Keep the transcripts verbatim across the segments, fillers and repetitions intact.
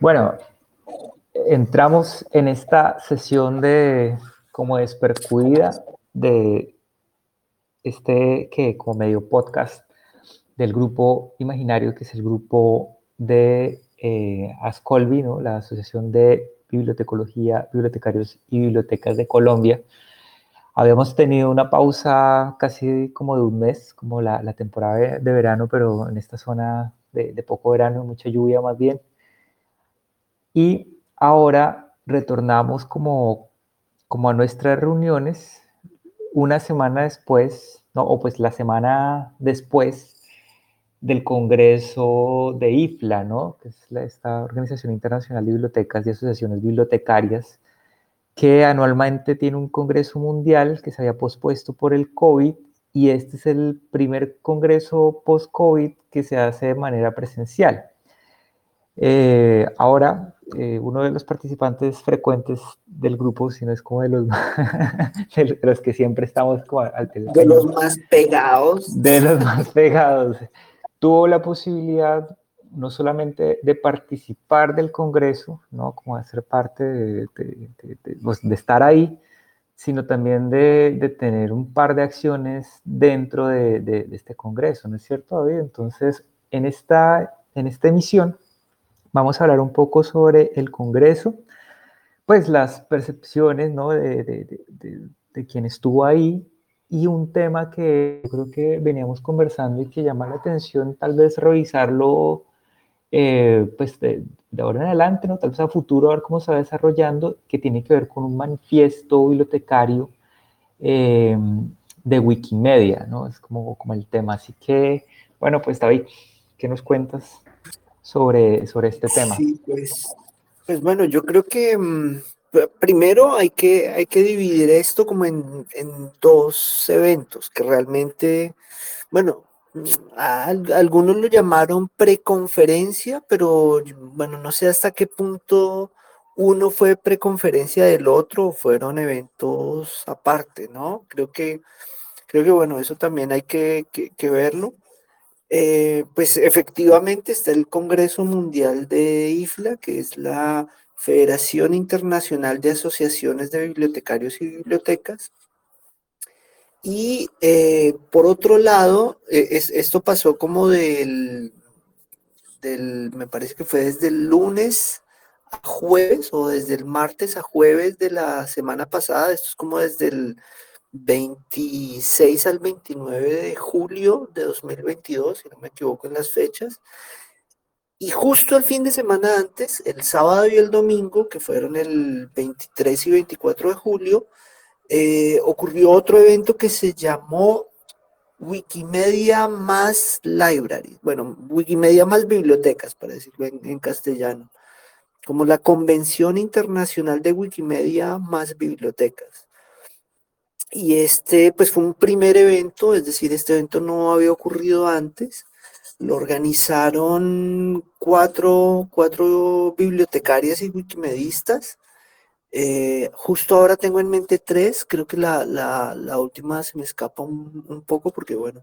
Bueno, entramos en esta sesión de como despercudida de este que como medio podcast del grupo imaginario, que es el grupo de eh, ASCOLBI, ¿no? La Asociación de Bibliotecología, Bibliotecarios y Bibliotecas de Colombia. Habíamos tenido una pausa casi como de un mes, como la, la temporada de, de verano, pero en esta zona de, de poco verano, mucha lluvia más bien. Y ahora retornamos como, como a nuestras reuniones una semana después, ¿no? O pues la semana después del Congreso de I F L A, ¿no? Que es la, esta Organización Internacional de Bibliotecas y Asociaciones Bibliotecarias, que anualmente tiene un Congreso Mundial que se había pospuesto por el COVID, y este es el primer Congreso post-COVID que se hace de manera presencial. Eh, ahora, eh, uno de los participantes frecuentes del grupo, si no es como de los, de los que siempre estamos como al pie del De los cañón, más pegados. de los más pegados, tuvo la posibilidad no solamente de participar del Congreso, ¿no? Como de ser parte de, de, de, de, pues de estar ahí, sino también de, de, tener un par de acciones dentro de, de, de este Congreso, ¿no es cierto, David? Entonces, en esta, en esta emisión vamos a hablar un poco sobre el Congreso, pues las percepciones, ¿no? de, de, de, de, de quien estuvo ahí, y un tema que creo que veníamos conversando y que llama la atención, tal vez revisarlo eh, pues de, de ahora en adelante, ¿no? Tal vez a futuro, a ver cómo se va desarrollando, que tiene que ver con un manifiesto bibliotecario eh, de Wikimedia, ¿no? Es como, como el tema. Así que, bueno, pues David, ¿qué nos cuentas sobre, sobre este tema? Sí, pues, pues bueno, yo creo que mm, pr- primero hay que, hay que dividir esto como en, en dos eventos que realmente, bueno, mm, a- al- algunos lo llamaron preconferencia, pero yo- bueno, no sé hasta qué punto uno fue preconferencia del otro o fueron eventos aparte, ¿no? Creo que, creo que bueno, eso también hay que, que que verlo. Eh, pues efectivamente está el Congreso Mundial de I F L A, que es la Federación Internacional de Asociaciones de Bibliotecarios y Bibliotecas. Y eh, por otro lado, eh, es- esto pasó como del, del, me parece que fue desde el lunes a jueves o desde el martes a jueves de la semana pasada. Esto es como desde el veintiséis al veintinueve de julio de dos mil veintidós, si no me equivoco en las fechas. Y justo el fin de semana antes, el sábado y el domingo, que fueron el veintitrés y veinticuatro de julio, eh, ocurrió otro evento que se llamó Wikimedia más Library. Bueno, Wikimedia más bibliotecas, para decirlo en, en castellano. Como la Convención Internacional de Wikimedia más bibliotecas. Y este, pues fue un primer evento, es decir, este evento no había ocurrido antes. Lo organizaron cuatro, cuatro bibliotecarias y wikimedistas. Eh, justo ahora tengo en mente tres, creo que la, la, la última se me escapa un, un poco porque, bueno,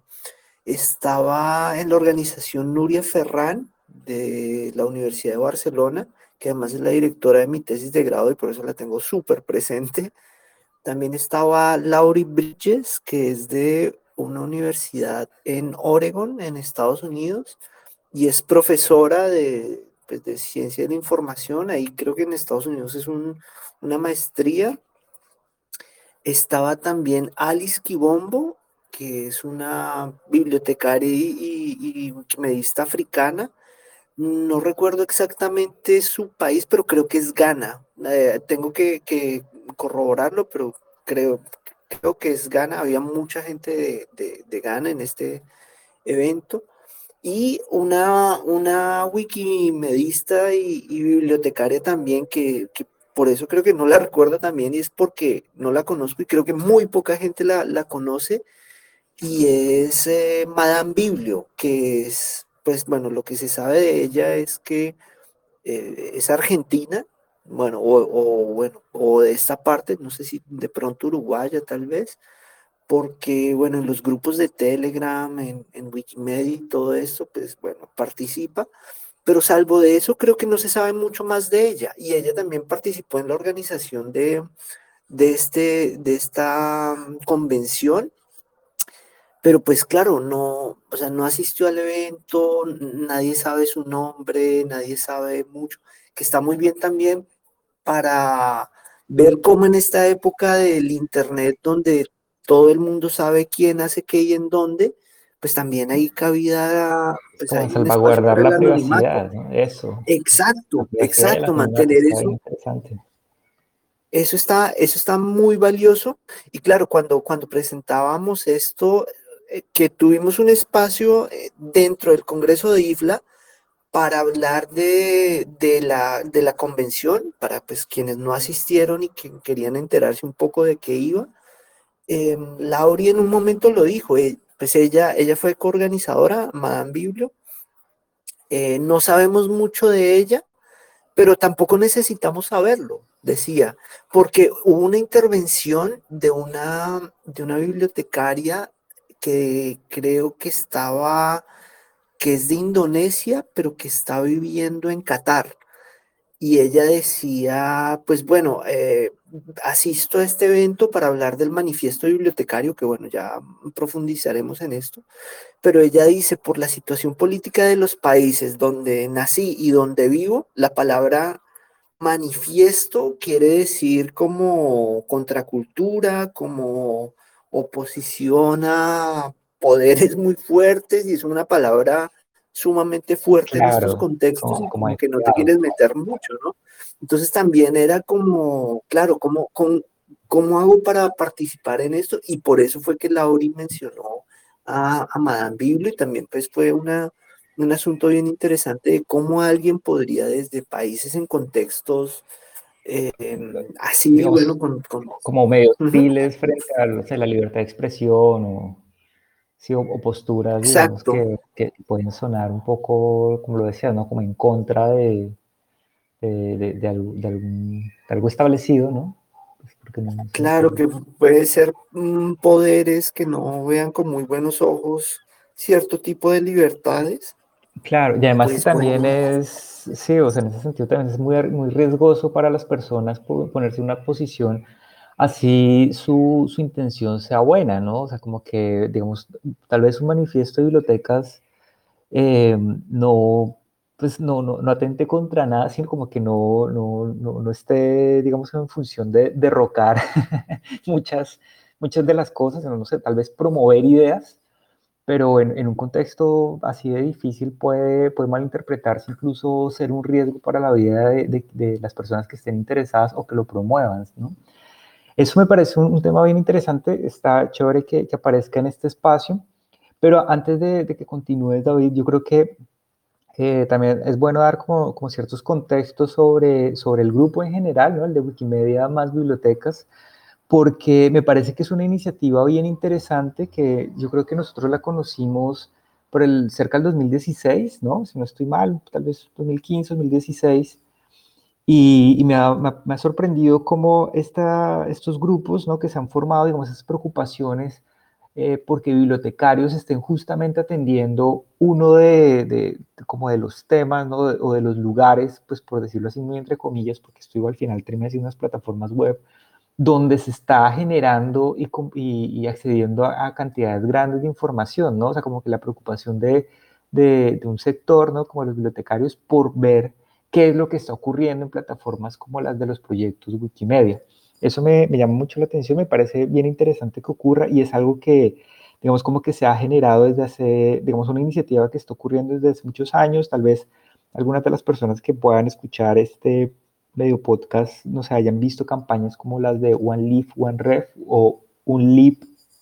estaba en la organización Nuria Ferrán de la Universidad de Barcelona, que además es la directora de mi tesis de grado y por eso la tengo súper presente. También estaba Laurie Bridges, que es de una universidad en Oregon, en Estados Unidos, y es profesora de, pues, de ciencia de la información. Ahí creo que en Estados Unidos es un, una maestría. Estaba también Alice Kibombo, que es una bibliotecaria y, y, y wikimedista africana. No recuerdo exactamente su país, pero creo que es Ghana. Eh, tengo que, que corroborarlo, pero creo, creo que es Ghana. Había mucha gente de, de, de Ghana en este evento. Y una, una wikimedista y, y bibliotecaria también que, que por eso creo que no la recuerdo también y es porque no la conozco y creo que muy poca gente la, la conoce y es eh, Madame Biblio, que es, pues bueno, lo que se sabe de ella es que eh, es argentina, bueno, o, o, bueno, o de esta parte, no sé si de pronto uruguaya tal vez, porque bueno, en los grupos de Telegram, en, en Wikimedia y todo esto, pues bueno, participa. pero salvo de eso creo que no se sabe mucho más de ella. Y ella también participó en la organización de, de, este, de esta mm, convención, pero pues claro, no, o sea, no asistió al evento, n- nadie sabe su nombre, nadie sabe mucho, que está muy bien también para ver cómo en esta época del internet, donde todo el mundo sabe quién hace qué y en dónde, pues también hay cabida, Es pues como hay un espacio salvaguardar para el la anonimato. privacidad, ¿no? Eso, la Exacto, privacidad y el exacto, anonimato mantener está bien eso. interesante. Eso está, eso está muy valioso. Y claro, cuando, cuando presentábamos esto, eh, que tuvimos un espacio eh, dentro del Congreso de IFLA para hablar de, de la, de la convención, para pues quienes no asistieron y que querían enterarse un poco de qué iba. eh, Lauri en un momento lo dijo, eh, pues ella, ella fue coorganizadora, Madame Biblio. Eh, no sabemos mucho de ella, pero tampoco necesitamos saberlo, decía, porque hubo una intervención de una, de una bibliotecaria que creo que estaba, que es de Indonesia, pero que está viviendo en Qatar. Y ella decía, pues bueno, eh, asisto a este evento para hablar del manifiesto bibliotecario, que bueno, ya profundizaremos en esto, pero ella dice, por la situación política de los países donde nací y donde vivo, la palabra manifiesto quiere decir como contracultura, como oposición a poderes muy fuertes, y es una palabra sumamente fuerte en estos Claro, contextos como, y como como que no te deseado. quieres meter mucho, ¿no? Entonces también era como, claro, ¿cómo, cómo, cómo hago para participar en esto? Y por eso fue que Lauri mencionó a, a Madame Biblio, y también pues fue una un asunto bien interesante de cómo alguien podría desde países en contextos eh, así, Digamos, bueno, con... con- como medio Ujú, hostiles frente a, no sé, la libertad de expresión o, sí, o, o posturas, digamos, exacto, que, que pueden sonar un poco, como lo decías, ¿no? Como en contra de, de, de, de algo, de algún- de algo establecido, ¿no? Pues porque no, no se me claro ocurre. que puede ser mm, poderes que no vean con muy buenos ojos cierto tipo de libertades, Claro, y además que pues también bueno, es, sí, o sea, en ese sentido también es muy, muy riesgoso para las personas po- ponerse en una posición así su, su intención sea buena, ¿no? O sea, como que, digamos, tal vez un manifiesto de bibliotecas eh, no, pues no, no, no atente contra nada, sino como que no, no, no, no esté, digamos, en función de derrocar muchas, muchas de las cosas, no, no sé, tal vez promover ideas, pero en, en un contexto así de difícil puede, puede malinterpretarse, incluso ser un riesgo para la vida de, de, de las personas que estén interesadas o que lo promuevan, ¿no? Eso me parece un, un tema bien interesante, está chévere que, que aparezca en este espacio, pero antes de, de que continúes, David, yo creo que eh, también es bueno dar como, como ciertos contextos sobre, sobre el grupo en general, ¿no? El de Wikimedia más bibliotecas, porque me parece que es una iniciativa bien interesante que yo creo que nosotros la conocimos por el cerca del dos mil dieciséis, ¿no? Si no estoy mal, tal vez dos mil quince, dos mil dieciséis, y, y me, ha, me, ha, me, ha, sorprendido cómo esta, estos grupos, ¿no? Que se han formado, digamos, esas preocupaciones eh, porque bibliotecarios estén justamente atendiendo uno de, de, de como de los temas, ¿no? De, o de los lugares, pues por decirlo así muy entre comillas, porque esto al final termina siendo unas plataformas web donde se está generando y, y, y accediendo a, a, cantidades grandes de información, ¿no? O sea, como que la preocupación de, de, de un sector, ¿no? Como los bibliotecarios, por ver qué es lo que está ocurriendo en plataformas como las de los proyectos Wikimedia. Eso me, me llama mucho la atención, me parece bien interesante que ocurra y es algo que, digamos, como que se ha generado desde hace, digamos, una iniciativa que está ocurriendo desde hace muchos años, tal vez algunas de las personas que puedan escuchar este medio podcast no se hayan visto campañas como las de One Leaf, One Ref o Un Lip,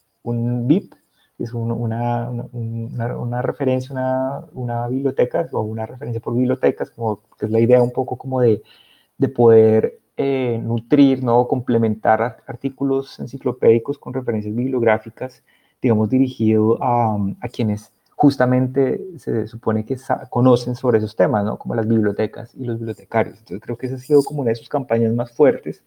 Un Bip, que es un, una, una, una, referencia, una, una biblioteca o una referencia por bibliotecas, como, que es la idea un poco como de, de poder eh, nutrir, ¿no? Complementar artículos enciclopédicos con referencias bibliográficas, digamos, dirigido a, a quienes justamente se supone que conocen sobre esos temas, ¿no? Como las bibliotecas y los bibliotecarios. Entonces creo que esa ha sido como una de sus campañas más fuertes.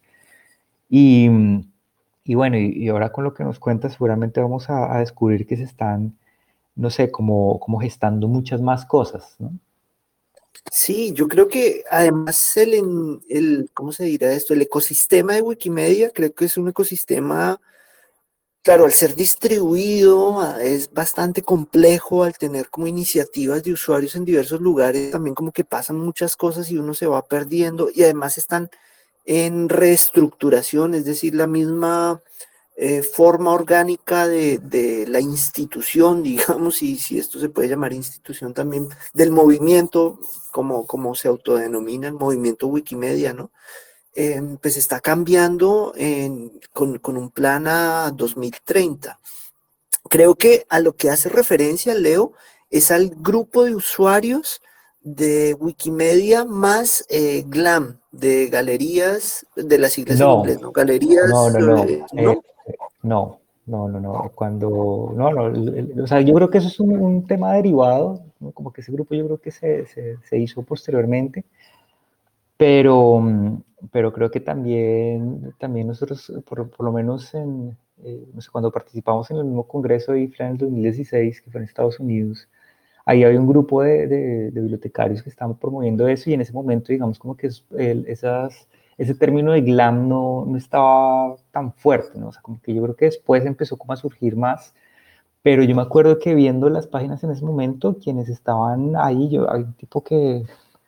Y, y bueno, y, y, ahora con lo que nos cuentas seguramente vamos a, a descubrir que se están, no sé, como, como gestando muchas más cosas, ¿no? Sí, yo creo que además el, en- el, ¿cómo se dirá esto? El ecosistema de Wikimedia, creo que es un ecosistema, claro, al ser distribuido, ah, es bastante complejo, al tener como iniciativas de usuarios en diversos lugares, también como que pasan muchas cosas y uno se va perdiendo, y además están en reestructuración, es decir, la misma eh, forma orgánica de, de la institución, digamos, y si esto se puede llamar institución también, del movimiento, como, como se autodenomina el movimiento Wikimedia, ¿no? Eh, pues está cambiando en- con, con un plan a dos mil treinta. Creo que a lo que hace referencia, Leo, es al grupo de usuarios de Wikimedia más eh, GLAM, de galerías, de las siglas en No, inglés, ¿no? no, Galerías, no, no, eh, eh, ¿no? no, no, no, no. Cuando, no, no, el- el- o sea, yo creo que eso es un, un tema derivado, ¿no? Como que ese grupo yo creo que se, se, se hizo posteriormente, pero, mm, pero creo que también, también nosotros, por, por lo menos en, eh, no sé, cuando participamos en el mismo congreso de I F L A en el dos mil dieciséis, que fue en Estados Unidos, ahí había un grupo de, de, de bibliotecarios que estaban promoviendo eso y en ese momento, digamos, como que es- el- esas, ese término de glam no, no estaba tan fuerte, ¿no? O sea, como que yo creo que después empezó como a surgir más, pero yo me acuerdo que viendo las páginas en ese momento, quienes estaban ahí, yo, hay un tipo que,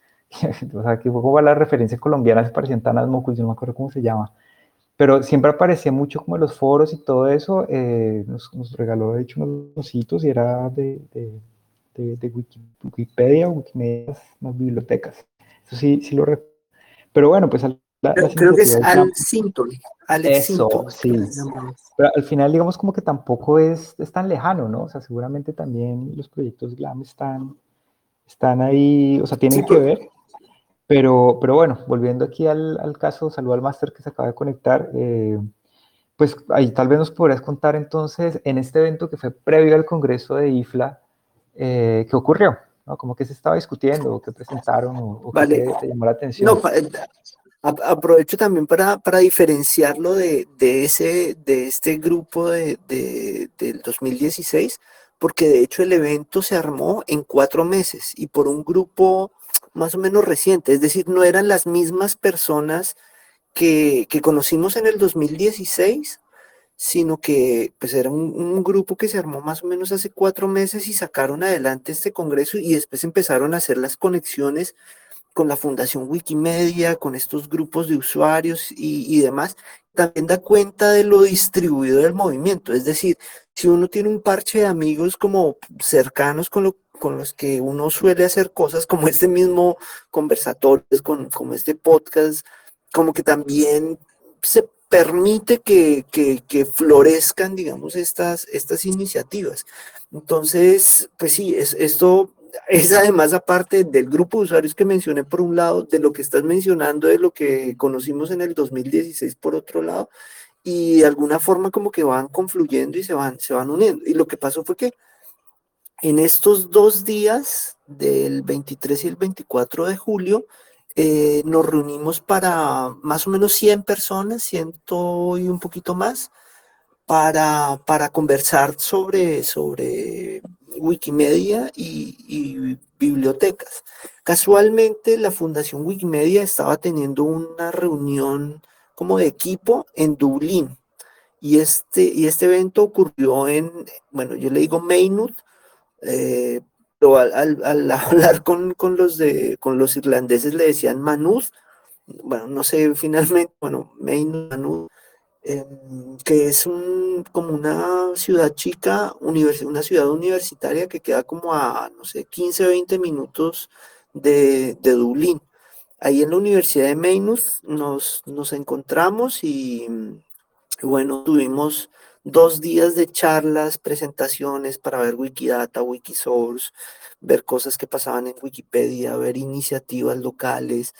o sea, que fue como la referencia colombiana, se parecían tan asmoculus, yo no me acuerdo cómo se llama, pero siempre aparecía mucho como en los foros y todo eso, eh, nos, nos regaló de hecho unos ositos y era de, de, de, de Wiki, Wikipedia, Wikimedia, más bibliotecas. Eso sí, sí lo recuerdo. Pero bueno, pues al- la- Creo, las creo que es iniciativas ya, Al Sinton, Alex eso, Sinton, creo que sí. se llama. Pero al final digamos como que tampoco es, es tan lejano, ¿no? O sea, seguramente también los proyectos GLAM están, están ahí, o sea, Sí, tienen que pues, ver. Pero, pero bueno, volviendo aquí al, al caso, saludo al máster que se acaba de conectar. Eh, pues ahí tal vez nos podrías contar entonces, en este evento que fue previo al Congreso de I F L A, eh, ¿qué ocurrió? ¿No? ¿Cómo que se estaba discutiendo? ¿O qué presentaron? ¿O, o qué vale. te, te llamó la atención? No, pa- eh, a- aprovecho también para, para diferenciarlo de, de, ese, de este grupo de, de- del dos mil dieciséis, porque de hecho el evento se armó en cuatro meses y por un grupo más o menos reciente, es decir, no eran las mismas personas que, que conocimos en el dos mil dieciséis, sino que pues era un, un grupo que se armó más o menos hace cuatro meses y sacaron adelante este congreso y después empezaron a hacer las conexiones con la Fundación Wikimedia, con estos grupos de usuarios y, y demás. También da cuenta de lo distribuido del movimiento, es decir, si uno tiene un parche de amigos como cercanos con, lo, con los que uno suele hacer cosas como este mismo conversatorio, con, como este podcast, como que también se permite que, que, que florezcan, digamos, estas, estas iniciativas. Entonces, pues sí, es, esto es además aparte del grupo de usuarios que mencioné por un lado, de lo que estás mencionando, de lo que conocimos en el dos mil dieciséis por otro lado, y de alguna forma como que van confluyendo y se van, se van uniendo. Y lo que pasó fue que en estos dos días, del veintitrés y el veinticuatro de julio, eh, nos reunimos para más o menos cien personas, ciento y un poquito más, para, para conversar sobre, sobre Wikimedia y, y bibliotecas. Casualmente, la Fundación Wikimedia estaba teniendo una reunión como de equipo en Dublín. Y este, y este evento ocurrió en, bueno, yo le digo Maynooth, eh, pero al, al, al hablar con, con, los de, con los irlandeses le decían Maynooth, bueno, no sé, finalmente, bueno, Maynooth, Maynooth, eh, que es un, como una ciudad chica, univers una ciudad universitaria que queda como a, no sé, quince o veinte minutos de, de Dublín. Ahí en la Universidad de Maynooth nos, nos encontramos y, y bueno, tuvimos dos días de charlas, presentaciones para ver Wikidata, Wikisource, ver cosas que pasaban en Wikipedia, ver iniciativas locales.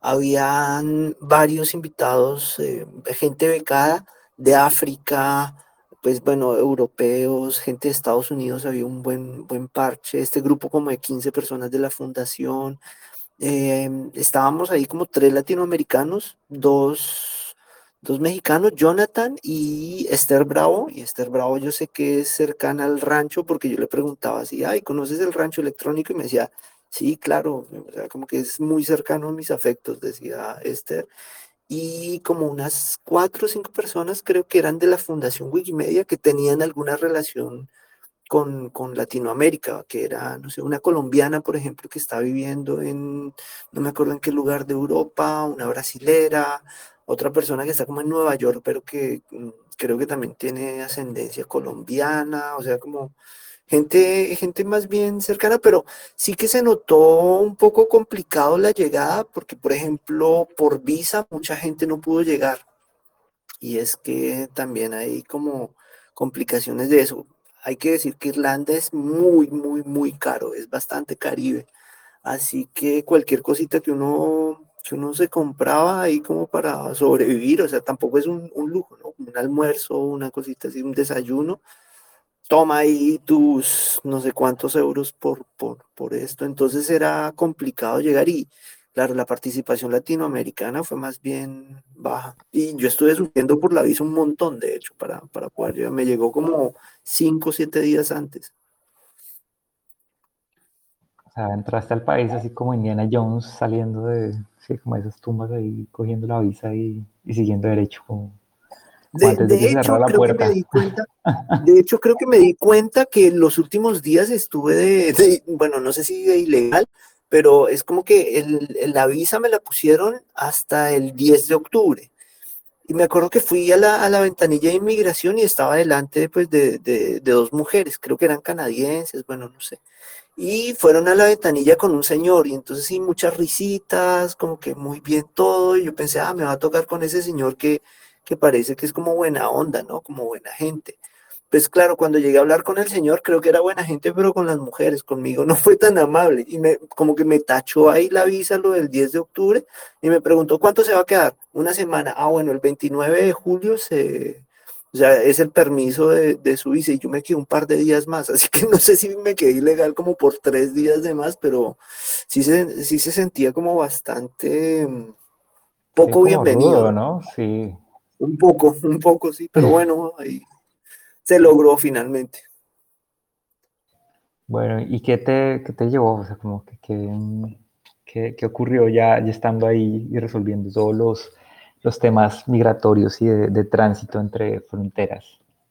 Habían varios invitados, eh, gente becada de África, pues bueno, europeos, gente de Estados Unidos, había un buen, buen parche, este grupo como de quince personas de la fundación. Eh, estábamos ahí como tres latinoamericanos, dos, dos mexicanos, Jonathan y Esther Bravo. Y Esther Bravo yo sé que es cercana al rancho porque yo le preguntaba así, ay, ¿conoces el rancho electrónico? Y me decía, Sí, claro, o sea, como que es muy cercano a mis afectos, decía Esther. Y como unas cuatro o cinco personas creo que eran de la Fundación Wikimedia que tenían alguna relación con, con Latinoamérica, que era, no sé, una colombiana, por ejemplo, que está viviendo en, no me acuerdo en qué lugar de Europa, una brasilera, otra persona que está como en Nueva York, pero que mm, creo que también tiene ascendencia colombiana, o sea, como gente, gente más bien cercana, pero sí que se notó un poco complicado la llegada, porque, por ejemplo, por visa mucha gente no pudo llegar. Y es que también hay como complicaciones de eso. Hay que decir que Irlanda es muy, muy, muy caro, es bastante Caribe. Así que cualquier cosita que uno, que uno se compraba ahí como para sobrevivir, o sea, tampoco es un, un lujo, ¿no? Un almuerzo, una cosita así, un desayuno, toma ahí tus no sé cuántos euros por, por, por esto. Entonces era complicado llegar y, claro, la participación latinoamericana fue más bien baja. Y yo estuve sufriendo por la visa un montón, de hecho, para, para poder llegar. Me llegó como cinco o siete días antes. O sea, entraste al país así como Indiana Jones saliendo de, sí, como esas tumbas ahí, cogiendo la visa y, y siguiendo derecho, como, como De, antes de que de se cerrara hecho, la creo que me puerta. di cuenta, de hecho, creo que me di cuenta que los últimos días estuve de, de- bueno, no sé si de ilegal, pero es como que el, el- la visa me la pusieron hasta el diez de octubre. Y me acuerdo que fui a la, a la ventanilla de inmigración y estaba delante pues, de, de, de dos mujeres, creo que eran canadienses, bueno, no sé. Y fueron a la ventanilla con un señor y entonces sí, muchas risitas, como que muy bien todo. Y yo pensé, ah, me va a tocar con ese señor que, que parece que es como buena onda, ¿no? Como buena gente. Pues claro, cuando llegué a hablar con el señor, creo que era buena gente, pero con las mujeres, conmigo no fue tan amable. Y me, como que me tachó ahí la visa, lo del diez de octubre, y me preguntó, ¿cuánto se va a quedar? Una semana. Ah, bueno, el veintinueve de julio se... O sea, es el permiso de, de su visa y yo me quedé un par de días más, así que no sé si me quedé ilegal como por tres días de más, pero sí se, sí se sentía como bastante mm, Sí, poco como bienvenido, rudo, ¿no? ¿no? Sí. Un poco, un poco, sí, pero bueno, ahí se logró finalmente. Bueno, ¿y qué te, qué te llevó? O sea, como que, que, mm, qué, qué ocurrió ya, ya estando ahí y resolviendo todos los, los temas migratorios y de, de tránsito entre fronteras?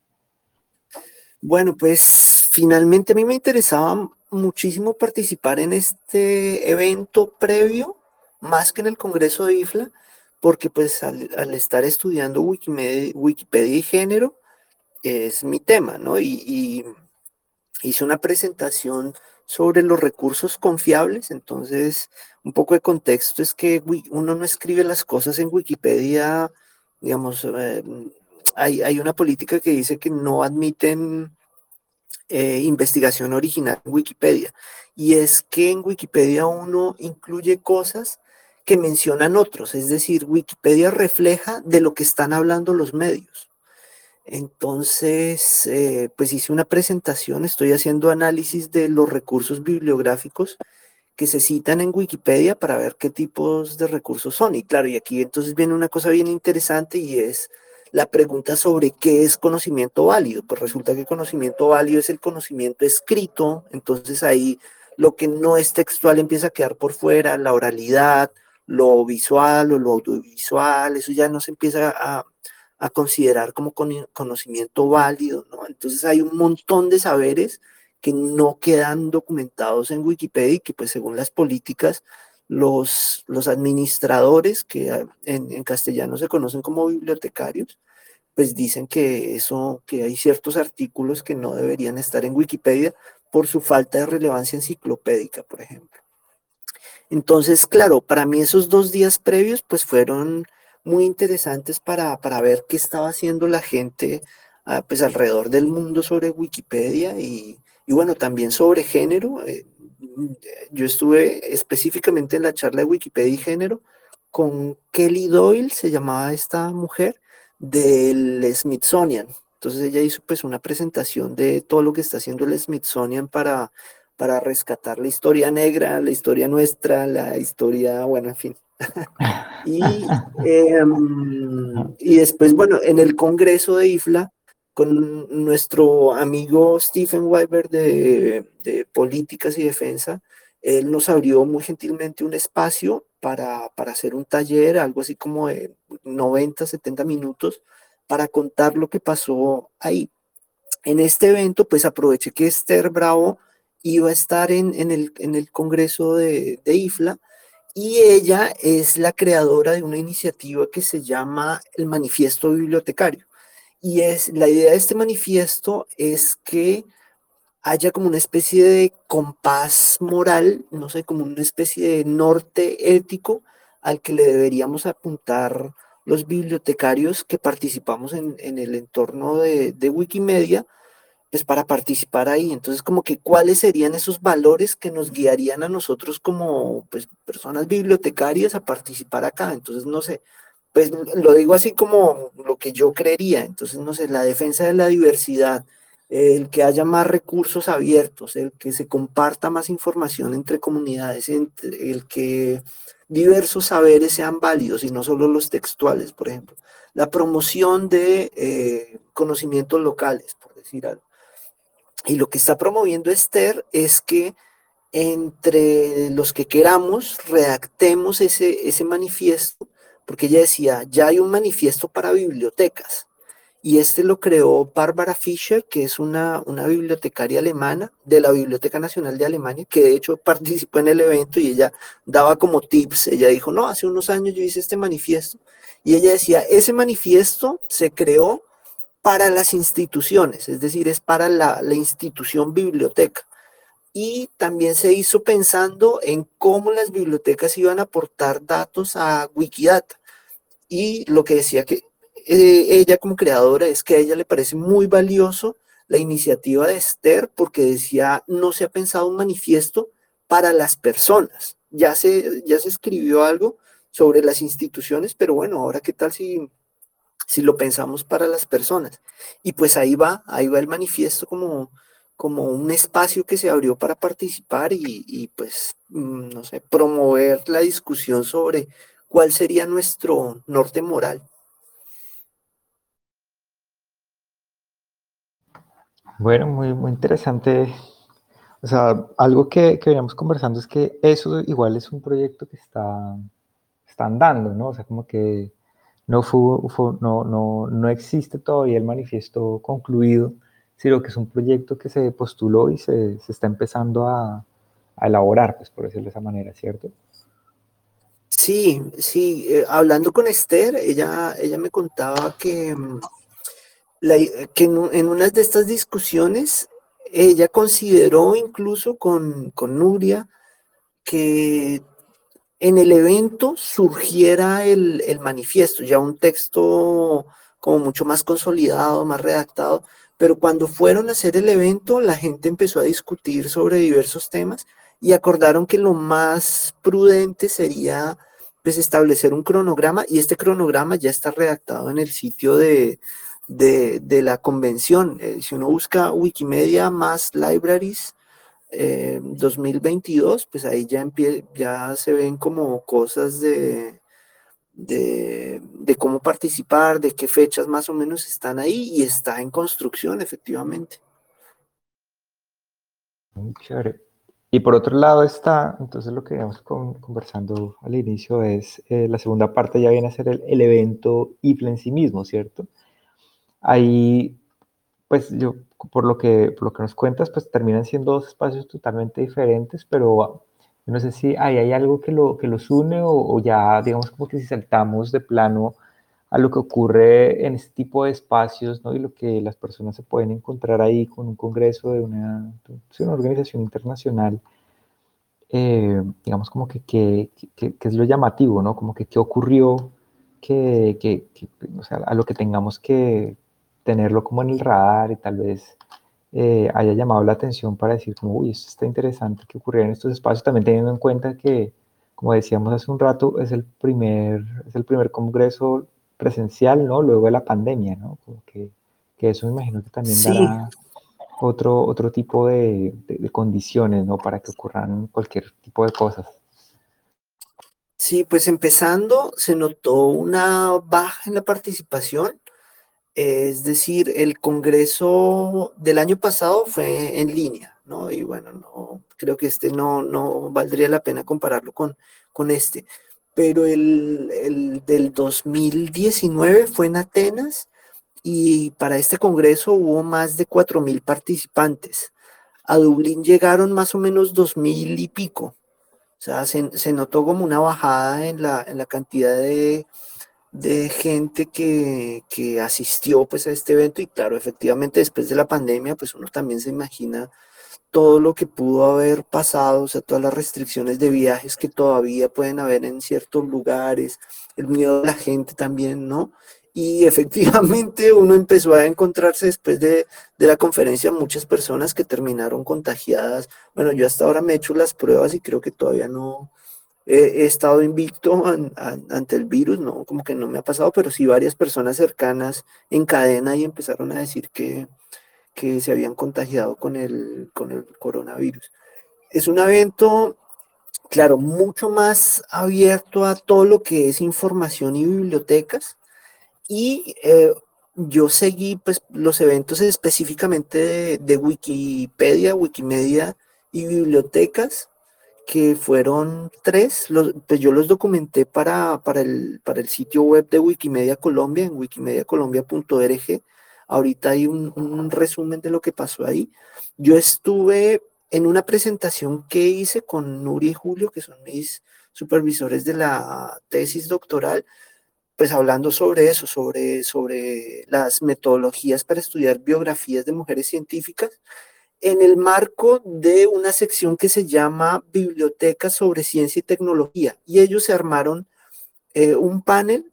Bueno, pues finalmente a mí me interesaba muchísimo participar en este evento previo, más que en el Congreso de IFLA, porque pues al, al estar estudiando Wikimedia, Wikipedia y género, es mi tema, ¿no? Y, y hice una presentación sobre los recursos confiables, entonces un poco de contexto es que wi- uno no escribe las cosas en Wikipedia, digamos, eh, hay, hay una política que dice que no admiten eh, investigación original en Wikipedia. Y es que en Wikipedia uno incluye cosas que mencionan otros, es decir, Wikipedia refleja de lo que están hablando los medios. Entonces, eh, pues hice una presentación, estoy haciendo análisis de los recursos bibliográficos que se citan en Wikipedia para ver qué tipos de recursos son. Y claro, y aquí entonces viene una cosa bien interesante y es la pregunta sobre qué es conocimiento válido. Pues resulta que conocimiento válido es el conocimiento escrito, entonces ahí lo que no es textual empieza a quedar por fuera, la oralidad, lo visual o lo audiovisual, eso ya no se empieza a, a considerar como con- conocimiento válido, ¿no? Entonces hay un montón de saberes que no quedan documentados en Wikipedia y que pues según las políticas los, los administradores, que ah, en, en castellano se conocen como bibliotecarios, pues dicen que eso, que hay ciertos artículos que no deberían estar en Wikipedia por su falta de relevancia enciclopédica, por ejemplo. Entonces, claro, para mí esos dos días previos pues fueron muy interesantes para, para ver qué estaba haciendo la gente ah, pues alrededor del mundo sobre Wikipedia y, y bueno, también sobre género. Eh, yo estuve específicamente en la charla de Wikipedia y género con Kelly Doyle, se llamaba esta mujer, del Smithsonian. Entonces ella hizo pues una presentación de todo lo que está haciendo el Smithsonian para para rescatar la historia negra, la historia nuestra, la historia, bueno, en fin. Y, eh, y después, bueno, en el Congreso de IFLA, con nuestro amigo Stephen Weiber de, de Políticas y Defensa, él nos abrió muy gentilmente un espacio para, para hacer un taller, algo así como de noventa, setenta minutos, para contar lo que pasó ahí. En este evento, pues aproveché que Esther Bravo iba a estar en, en el, en el Congreso de, de IFLA, y ella es la creadora de una iniciativa que se llama el Manifiesto Bibliotecario. Y es, la idea de este manifiesto es que haya como una especie de compás moral, no sé, como una especie de norte ético al que le deberíamos apuntar los bibliotecarios que participamos en, en el entorno de, de Wikimedia, pues para participar ahí. Entonces, como que cuáles serían esos valores que nos guiarían a nosotros como pues, personas bibliotecarias a participar acá. Entonces, no sé, pues lo digo así como lo que yo creería. Entonces, no sé, la defensa de la diversidad, el que haya más recursos abiertos, el que se comparta más información entre comunidades, entre- el que diversos saberes sean válidos y no solo los textuales, por ejemplo. La promoción de eh, conocimientos locales, por decir algo. Y lo que está promoviendo Esther es que entre los que queramos redactemos ese, ese manifiesto, porque ella decía, ya hay un manifiesto para bibliotecas. Y este lo creó Barbara Fischer, que es una, una bibliotecaria alemana de la Biblioteca Nacional de Alemania, que de hecho participó en el evento y ella daba como tips. Ella dijo, no, hace unos años yo hice este manifiesto. Y ella decía, ese manifiesto se creó para las instituciones, es decir, es para la, la institución biblioteca. Y también se hizo pensando en cómo las bibliotecas iban a aportar datos a Wikidata. Y lo que decía que eh, ella como creadora es que a ella le parece muy valioso la iniciativa de Esther porque decía, no se ha pensado un manifiesto para las personas. Ya se, ya se escribió algo sobre las instituciones, pero bueno, ahora qué tal si si lo pensamos para las personas. Y pues ahí va, ahí va el manifiesto como, como un espacio que se abrió para participar y, y pues, mm, no sé, promover la discusión sobre cuál sería nuestro norte moral. Bueno, muy, muy interesante. O sea, algo que, que veníamos conversando es que eso igual es un proyecto que está, está andando, ¿no? O sea, como que no, fue, fue- no, no, no existe todavía el manifiesto concluido, sino que es un proyecto que se postuló y se, se está empezando a, a elaborar, pues por decirlo de esa manera, ¿cierto? Sí, sí, eh, hablando con Esther, ella, ella me contaba que, mm, la- que en, en unas de estas discusiones ella consideró incluso con, con Nuria que en el evento surgiera el, el manifiesto, ya un texto como mucho más consolidado, más redactado, pero cuando fueron a hacer el evento, la gente empezó a discutir sobre diversos temas y acordaron que lo más prudente sería pues establecer un cronograma y este cronograma ya está redactado en el sitio de, de, de la convención. Eh, si uno busca Wikimedia más libraries, eh, dos mil veintidós, pues ahí ya, empie- ya se ven como cosas de, de, de cómo participar, de qué fechas más o menos están ahí y está en construcción, efectivamente. Muy chévere. Y por otro lado está, entonces lo que íbamos con- conversando al inicio es, eh, la segunda parte ya viene a ser el, el evento IFLA en sí mismo, ¿cierto? Ahí, pues yo, por lo que, por lo que nos cuentas, pues terminan siendo dos espacios totalmente diferentes, pero yo no sé si ahí hay algo que, lo, que los une o, o ya, digamos, como que si saltamos de plano a lo que ocurre en este tipo de espacios, ¿no? Y lo que las personas se pueden encontrar ahí con un congreso de una, de una organización internacional, eh, digamos como que, que, que, que es lo llamativo, ¿no? Como que qué ocurrió, que, que, que, o sea, a lo que tengamos que tenerlo como en el radar y tal vez eh, haya llamado la atención para decir como, uy, esto está interesante que ocurriera en estos espacios, también teniendo en cuenta que, como decíamos hace un rato, es el primer, es el primer congreso presencial, ¿no? Luego de la pandemia, ¿no? Como que, que eso me imagino que también Sí, dará otro, otro tipo de, de, de condiciones, ¿no? Para que ocurran cualquier tipo de cosas. sí, pues empezando se notó una baja en la participación, es decir, el congreso del año pasado fue en línea, ¿no? Y bueno, no, creo que este no, no valdría la pena compararlo con, con este. Pero el, el del dos mil diecinueve fue en Atenas y para este congreso hubo más de cuatro mil participantes. A Dublín llegaron más o menos dos mil y pico. O sea, se, se notó como una bajada en la, en la cantidad de, de gente que, que asistió pues a este evento y claro, efectivamente después de la pandemia pues uno también se imagina todo lo que pudo haber pasado, o sea, todas las restricciones de viajes que todavía pueden haber en ciertos lugares, el miedo de la gente también, ¿no? Y efectivamente uno empezó a encontrarse después de, de la conferencia muchas personas que terminaron contagiadas. Bueno, yo hasta ahora me he hecho las pruebas y creo que todavía no he, he estado invicto an, an, ante el virus, ¿no? Como que no me ha pasado, pero sí varias personas cercanas en cadena y empezaron a decir que, que se habían contagiado con el, con el coronavirus. Es un evento, claro, mucho más abierto a todo lo que es información y bibliotecas. Y eh, yo seguí pues, los eventos específicamente de, de Wikipedia, Wikimedia y bibliotecas, que fueron tres. Los, pues yo los documenté para, para, el, para el sitio web de Wikimedia Colombia, en wikimedia colombia punto org. Ahorita hay un, un resumen de lo que pasó ahí. Yo estuve en una presentación que hice con Nuri y Julio, que son mis supervisores de la tesis doctoral, pues hablando sobre eso, sobre, sobre las metodologías para estudiar biografías de mujeres científicas, en el marco de una sección que se llama Biblioteca sobre Ciencia y Tecnología. Y ellos se armaron eh, un panel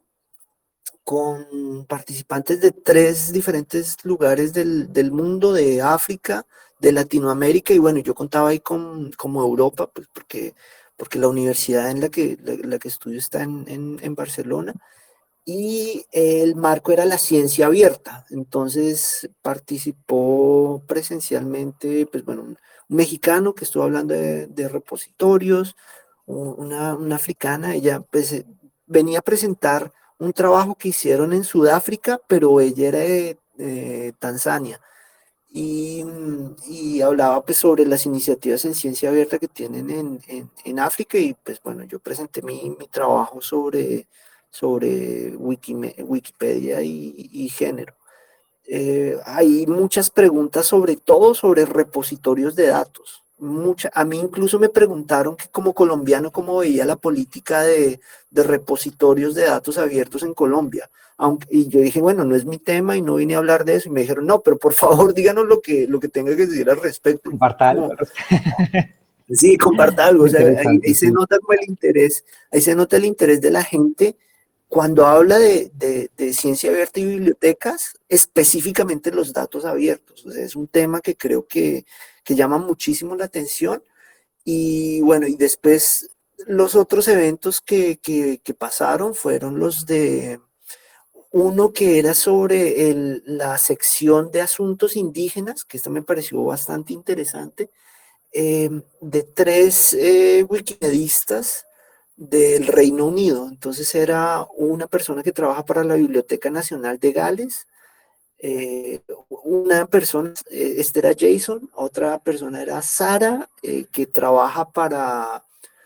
con participantes de tres diferentes lugares del, del mundo, de África, de Latinoamérica, y bueno, yo contaba ahí con como Europa, pues porque, porque la universidad en la que, la, la que estudio está en, en, en Barcelona, y el marco era la ciencia abierta. Entonces participó presencialmente, pues bueno, un, un mexicano que estuvo hablando de, de repositorios, una, una africana, ella pues eh, venía a presentar un trabajo que hicieron en Sudáfrica, pero ella era de, de Tanzania. Y, y, hablaba pues sobre las iniciativas en ciencia abierta que tienen en, en, en África y pues bueno, yo presenté mi, mi trabajo sobre, sobre Wikime, Wikipedia y, y género. Eh, hay muchas preguntas sobre todo sobre repositorios de datos. Mucha, a mí incluso me preguntaron que como colombiano cómo veía la política de, de repositorios de datos abiertos en Colombia. Aunque, y yo dije, bueno, no es mi tema y no vine a hablar de eso. Y me dijeron, no, pero por favor díganos lo que, lo que tenga que decir al respecto. Comparta algo. Sí, comparta algo. O sea, ahí, ahí se sí. nota como el interés, ahí se nota el interés de la gente cuando habla de, de, de ciencia abierta y bibliotecas, específicamente los datos abiertos. O sea, es un tema que creo que, que llama muchísimo la atención. Y bueno, y después los otros eventos que, que, que pasaron fueron los de uno que era sobre el, la sección de asuntos indígenas, que esto me pareció bastante interesante, eh, de tres eh, wikimedistas del Reino Unido. Entonces era una persona que trabaja para la Biblioteca Nacional de Gales, eh, una persona, eh, este era Jason, otra persona era Sara, eh, que trabaja para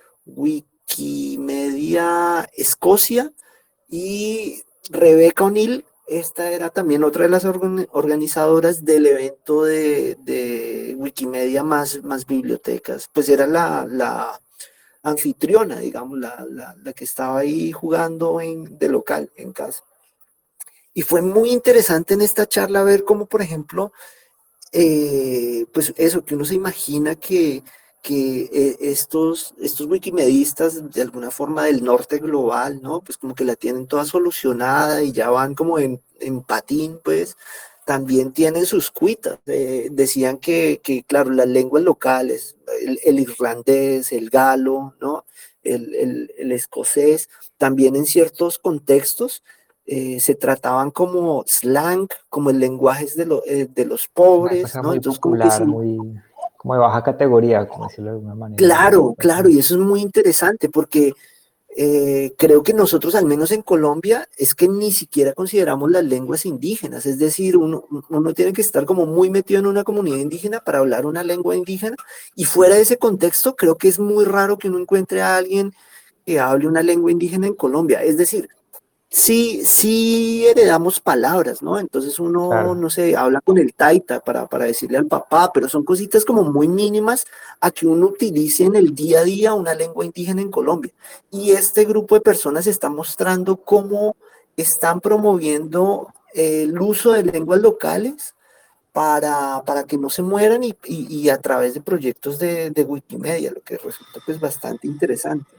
Wikimedia Escocia, y Rebecca O'Neill, esta era también otra de las organ organizadoras del evento de, de Wikimedia más, más bibliotecas, pues era la, la anfitriona, digamos, la, la, la que estaba ahí jugando en, de local, en casa. Y fue muy interesante en esta charla ver cómo, por ejemplo, eh, pues eso, que uno se imagina que, que eh, estos, estos wikimedistas de alguna forma del norte global, ¿no? Pues como que la tienen toda solucionada y ya van como en, en patín, pues también tienen sus cuitas. Eh, decían que, que, claro, las lenguas locales, el, el irlandés, el galo, ¿no? El, el, el escocés, también en ciertos contextos eh, se trataban como slang, como el lenguaje de, lo, eh, de los pobres, Una ¿no? muy Entonces, como que popular, sí. muy, como de baja categoría, como decirlo de alguna manera. Claro, claro, y eso es muy interesante porque Eh, creo que nosotros, al menos en Colombia, es que ni siquiera consideramos las lenguas indígenas, es decir, uno, uno tiene que estar como muy metido en una comunidad indígena para hablar una lengua indígena, y fuera de ese contexto, creo que es muy raro que uno encuentre a alguien que hable una lengua indígena en Colombia. Es decir, sí, sí heredamos palabras, ¿no? Entonces uno, Claro. no sé, habla con el taita para, para decirle al papá, pero son cositas como muy mínimas a que uno utilice en el día a día una lengua indígena en Colombia. Y este grupo de personas está mostrando cómo están promoviendo eh, el uso de lenguas locales para, para que no se mueran y, y- y a través de proyectos de, de Wikimedia, lo que resulta pues bastante interesante.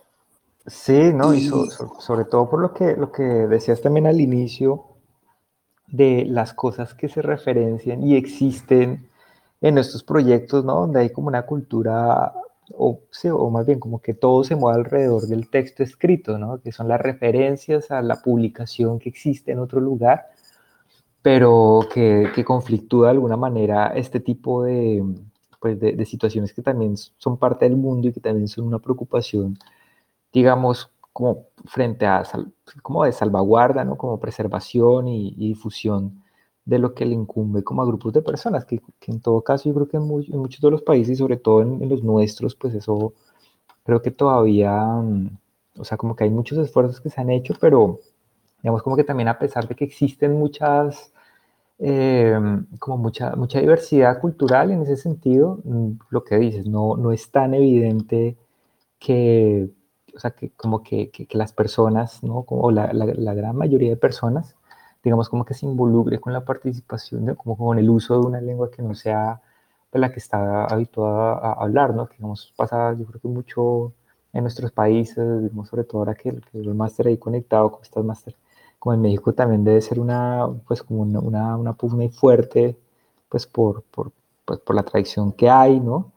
Sí, ¿no? Y so- Y so- sobre todo por lo que, lo que decías también al inicio de las cosas que se referencian y existen en estos proyectos, ¿no? Donde hay como una cultura, o, sí, o más bien como que todo se mueve alrededor del texto escrito, ¿no? Que son las referencias a la publicación que existe en otro lugar, pero que, que conflictúa de alguna manera este tipo de, pues de, de situaciones que también son parte del mundo y que también son una preocupación, digamos, como frente a, sal- como de salvaguarda, ¿no? Como preservación y, y difusión de lo que le incumbe como a grupos de personas, que, que en todo caso yo creo que en, muy- en muchos de los países, y sobre todo en, en los nuestros, pues eso creo que todavía, mm, o sea, como que hay muchos esfuerzos que se han hecho, pero digamos como que también a pesar de que existen muchas, eh, como mucha, mucha diversidad cultural en ese sentido, mm, lo que dices, no, no es tan evidente que, o sea, que como que, que, que las personas, ¿no? Como la, la, la, gran mayoría de personas, digamos, como que se involucre con la participación, ¿no? Como con el uso de una lengua que no sea la que está habituada a hablar, ¿no? Que digamos, pasa, yo creo que mucho en nuestros países, digamos, sobre todo ahora que, que el máster ahí conectado con estas máster, como en México también debe ser una, pues como una, una, una pugna muy fuerte, pues por, por, pues por la tradición que hay, ¿no?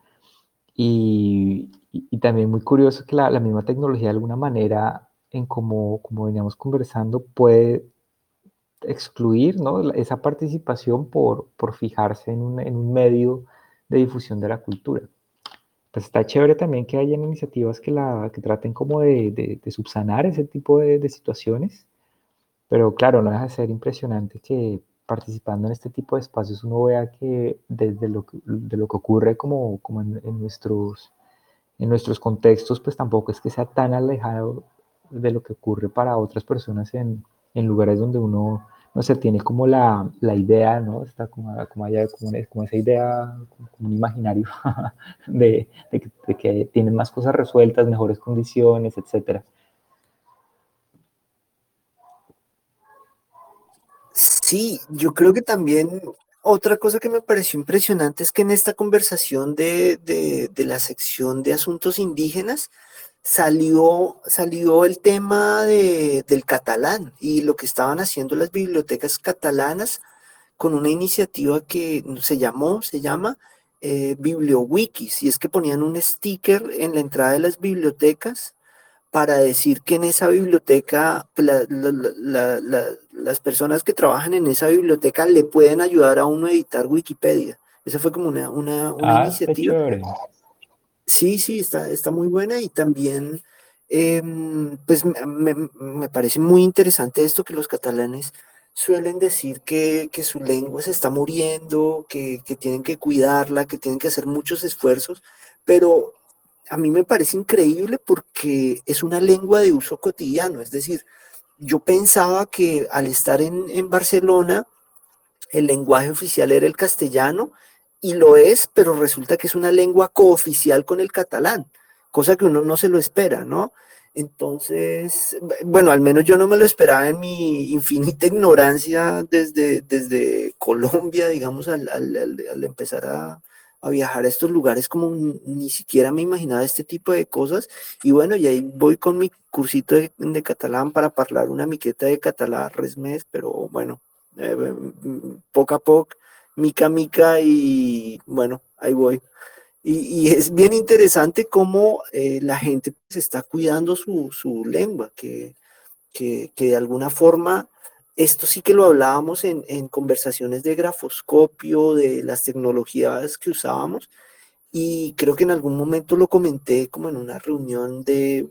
Y, y, y también muy curioso que la, la, misma tecnología de alguna manera, en como, como veníamos conversando, puede excluir, ¿no? Esa participación por, por fijarse en un, en un medio de difusión de la cultura. Pues está chévere también que hayan iniciativas que, la, que traten como de, de, de subsanar ese tipo de, de situaciones, pero claro, no deja de ser impresionante que participando en este tipo de espacios uno vea que desde lo que, de lo que ocurre como, como en, en nuestros en nuestros contextos, pues tampoco es que sea tan alejado de lo que ocurre para otras personas en, en lugares donde uno, no sé, tiene como la, la idea, ¿no? Está como, como, allá, como, como esa idea, como, como un imaginario de, de, que, de que tienen más cosas resueltas, mejores condiciones, etcétera. sí, yo creo que también otra cosa que me pareció impresionante es que en esta conversación de, de, de la sección de asuntos indígenas salió, salió el tema de, del catalán y lo que estaban haciendo las bibliotecas catalanas con una iniciativa que se llamó, se llama eh, BiblioWikis, y es que ponían un sticker en la entrada de las bibliotecas para decir que en esa biblioteca, pues, la- la- la- la- las personas que trabajan en esa biblioteca le pueden ayudar a uno a editar Wikipedia. Esa fue como una, una, una Ah, qué iniciativa. chévere. Sí, sí, está, está muy buena y también, em, pues me, me- me parece muy interesante esto que los catalanes suelen decir que, que su lengua se está muriendo, que, que tienen que cuidarla, que tienen que hacer muchos esfuerzos, pero a mí me parece increíble porque es una lengua de uso cotidiano, es decir, yo pensaba que al estar en, en Barcelona, el lenguaje oficial era el castellano y lo es, pero resulta que es una lengua cooficial con el catalán, cosa que uno no se lo espera, ¿no? Entonces, bueno, al menos yo no me lo esperaba en mi infinita ignorancia desde, desde Colombia, digamos, al, al, al, al empezar a, a viajar a estos lugares, como ni siquiera me imaginaba este tipo de cosas. Y bueno, y ahí voy con mi cursito de, de catalán para hablar una miqueta de catalán res mes, pero bueno, eh, poco a poco, mica mica y bueno, ahí voy. Y, y es bien interesante cómo eh, la gente se está cuidando su, su lengua, que, que, que, de alguna forma, esto sí que lo hablábamos en, en conversaciones de grafoscopio, de las tecnologías que usábamos, y creo que en algún momento lo comenté como en una reunión de,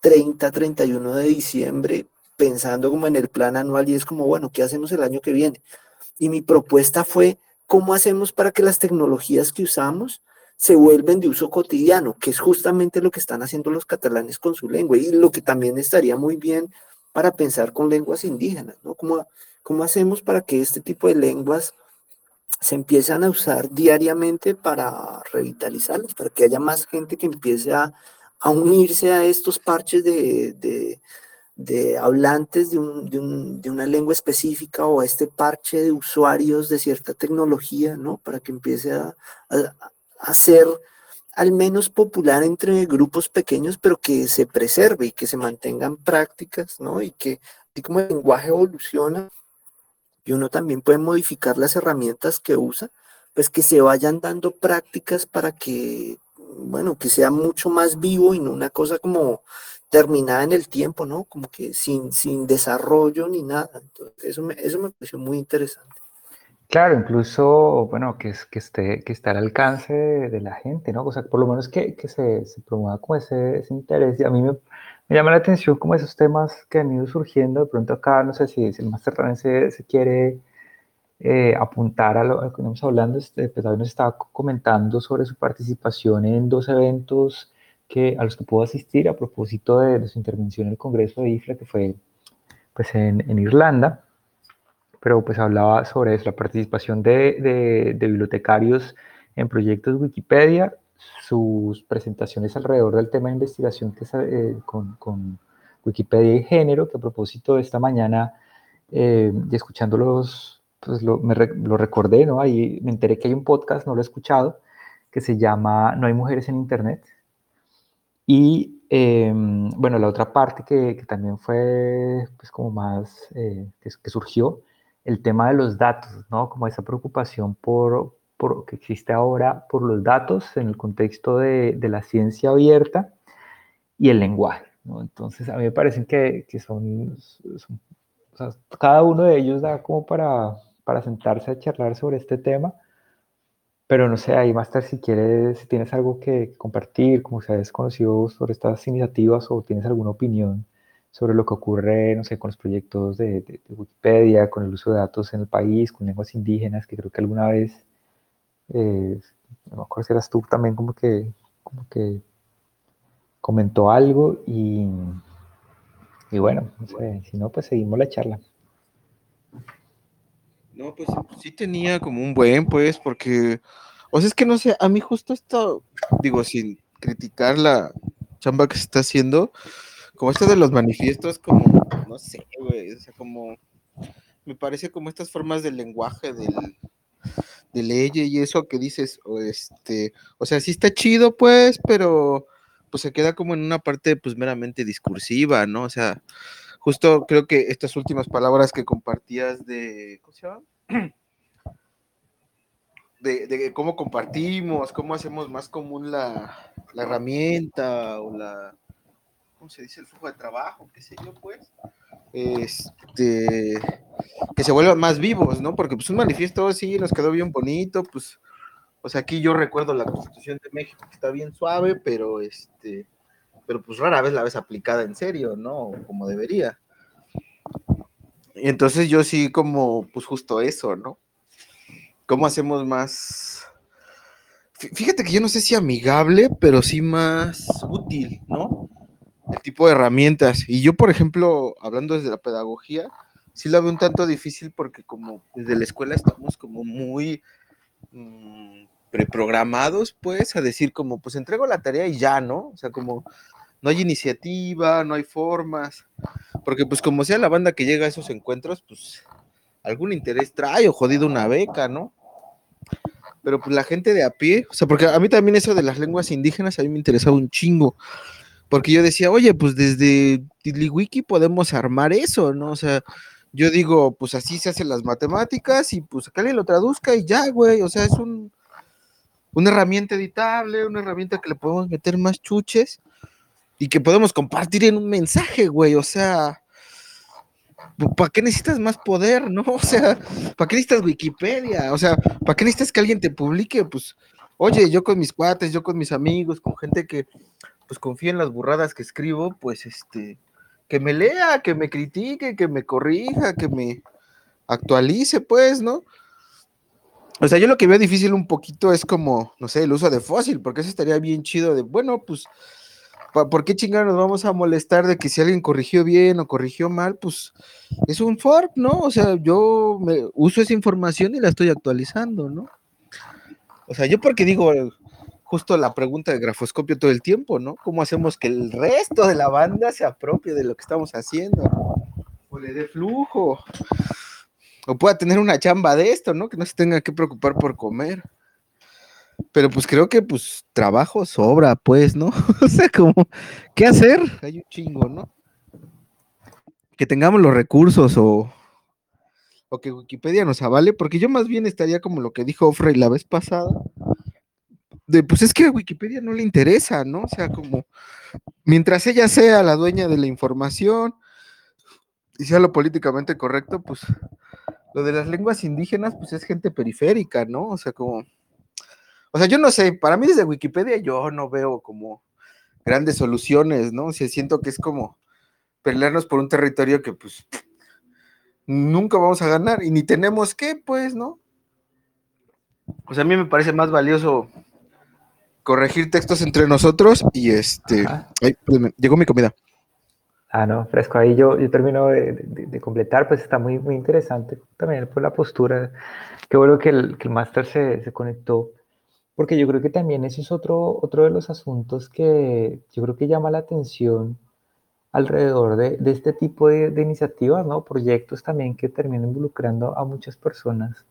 treinta, treinta y uno de diciembre, pensando como en el plan anual y es como, bueno, ¿qué hacemos el año que viene? Y mi propuesta fue, ¿cómo hacemos para que las tecnologías que usamos se vuelven de uso cotidiano? Que es justamente lo que están haciendo los catalanes con su lengua y lo que también estaría muy bien para pensar con lenguas indígenas, ¿no? ¿Cómo, cómo hacemos para que este tipo de lenguas se empiezan a usar diariamente para revitalizarlos, para que haya más gente que empiece a, a unirse a estos parches de, de, de hablantes de, un, de, un, de, una lengua específica o a este parche de usuarios de cierta tecnología, ¿no? Para que empiece a, a, a ser al menos popular entre grupos pequeños, pero que se preserve y que se mantengan prácticas, ¿no? Y que así como el lenguaje evoluciona, y uno también puede modificar las herramientas que usa, pues que se vayan dando prácticas para que, bueno, que sea mucho más vivo y no una cosa como terminada en el tiempo, ¿no? Como que sin, sin desarrollo ni nada. Entonces, eso me, eso me pareció muy interesante. Claro, incluso, bueno, que, es, que, esté, que esté al alcance de, de la gente, ¿no? O sea, por lo menos que, que se, se promueva como ese, ese interés. Y a mí me, me llama la atención como esos temas que han ido surgiendo. De pronto acá, no sé si, si el Máster también se, se quiere eh, apuntar a lo, a lo que estamos hablando. Este, pues también nos estaba comentando sobre su participación en dos eventos que, a los que pudo asistir a propósito de, de su intervención en el Congreso de I F L A, que fue pues, en, en Irlanda. Pero pues hablaba sobre eso, la participación de, de, de bibliotecarios en proyectos Wikipedia, sus presentaciones alrededor del tema de investigación que es, eh, con, con Wikipedia y género, que a propósito de esta mañana, eh, y escuchándolos, pues lo, me, lo recordé, ¿no? Ahí me enteré que hay un podcast, no lo he escuchado, que se llama No hay mujeres en Internet. Y eh, bueno, la otra parte que, que también fue pues como más, eh, que, que, surgió, el tema de los datos, ¿no? Como esa preocupación por, por que existe ahora por los datos en el contexto de, de la ciencia abierta y el lenguaje, ¿no? Entonces, a mí me parecen que, que son, son o sea, cada uno de ellos da como para, para sentarse a charlar sobre este tema. Pero no sé, ahí Master, si quieres, si tienes algo que compartir, como se ha desconocido sobre estas iniciativas o tienes alguna opinión sobre lo que ocurre, no sé, con los proyectos de, de, de Wikipedia, con el uso de datos en el país, con lenguas indígenas, que creo que alguna vez, eh, no me acuerdo si eras tú también como que, como que comentó algo y, y bueno, no sé, si no, pues seguimos la charla. No, pues sí tenía como un buen, pues, porque, o sea, es que no sé, a mí justo esto, digo, sin criticar la chamba que se está haciendo, como esto de los manifiestos, como, no sé, güey, o sea, como, me parece como estas formas del lenguaje, del, de ley y eso que dices, o este, o sea, sí está chido, pues, pero, pues se queda como en una parte, pues, meramente discursiva, ¿no? O sea, justo creo que estas últimas palabras que compartías de, ¿cómo se llama? De, de cómo compartimos, cómo hacemos más común la, la herramienta o la, ¿cómo se dice? El flujo de trabajo, qué sé yo, pues, este, que se vuelvan más vivos, ¿no? Porque pues un manifiesto sí nos quedó bien bonito, pues, o sea, aquí yo recuerdo la Constitución de México que está bien suave, pero este, pero pues rara vez la ves aplicada en serio, ¿no? Como debería. Y entonces yo sí como, pues justo eso, ¿no? ¿Cómo hacemos más? Fíjate que yo no sé si amigable, pero sí más útil, ¿no? El tipo de herramientas. Y yo, por ejemplo, hablando desde la pedagogía, sí la veo un tanto difícil porque como desde la escuela estamos como muy mmm, preprogramados, pues, a decir como, pues entrego la tarea y ya, ¿no? O sea, como no hay iniciativa, no hay formas, porque pues como sea la banda que llega a esos encuentros, pues algún interés trae o jodido una beca, ¿no? Pero pues la gente de a pie, o sea, porque a mí también eso de las lenguas indígenas a mí me interesaba un chingo, porque yo decía, oye, pues desde TiddlyWiki podemos armar eso, ¿no? O sea, yo digo, pues así se hacen las matemáticas y pues que alguien lo traduzca y ya, güey, o sea, es un, una herramienta editable, una herramienta que le podemos meter más chuches y que podemos compartir en un mensaje, güey, o sea, ¿para qué necesitas más poder, no? O sea, ¿para qué necesitas Wikipedia? O sea, ¿para qué necesitas que alguien te publique? Pues, oye, yo con mis cuates, yo con mis amigos, con gente que pues confía en las burradas que escribo, pues este, que me lea, que me critique, que me corrija, que me actualice, pues, ¿no? O sea, yo lo que veo difícil un poquito es como, no sé, el uso de fósil, porque eso estaría bien chido de, bueno, pues, ¿por qué chingados nos vamos a molestar de que si alguien corrigió bien o corrigió mal? Pues es un fork, ¿no? O sea, yo me uso esa información y la estoy actualizando, ¿no? O sea, yo porque digo justo la pregunta de grafoscopio todo el tiempo, ¿no? ¿Cómo hacemos que el resto de la banda se apropie de lo que estamos haciendo? O le dé flujo. O pueda tener una chamba de esto, ¿no? Que no se tenga que preocupar por comer. Pero pues creo que pues trabajo sobra, pues, ¿no? O sea, como, ¿qué hacer? Hay un chingo, ¿no? Que tengamos los recursos o, o que Wikipedia nos avale, porque yo más bien estaría como lo que dijo Frey la vez pasada, de pues es que a Wikipedia no le interesa, ¿no? O sea, como, mientras ella sea la dueña de la información y sea lo políticamente correcto, pues lo de las lenguas indígenas, pues es gente periférica, ¿no? O sea, como, o sea, yo no sé, para mí desde Wikipedia yo no veo como grandes soluciones, ¿no? O sea, siento que es como pelearnos por un territorio que pues nunca vamos a ganar y ni tenemos que, pues, ¿no? O sea, a mí me parece más valioso corregir textos entre nosotros y este... Ajá. Ay, perdón, llegó mi comida. Ah, no, fresco. Ahí yo, yo termino de, de, de completar, pues está muy, muy interesante también por la postura. Qué bueno que el, que el máster se, se conectó, porque yo creo que también ese es otro, otro de los asuntos que yo creo que llama la atención alrededor de, de este tipo de, de iniciativas, ¿no? Proyectos también que terminan involucrando a muchas personas.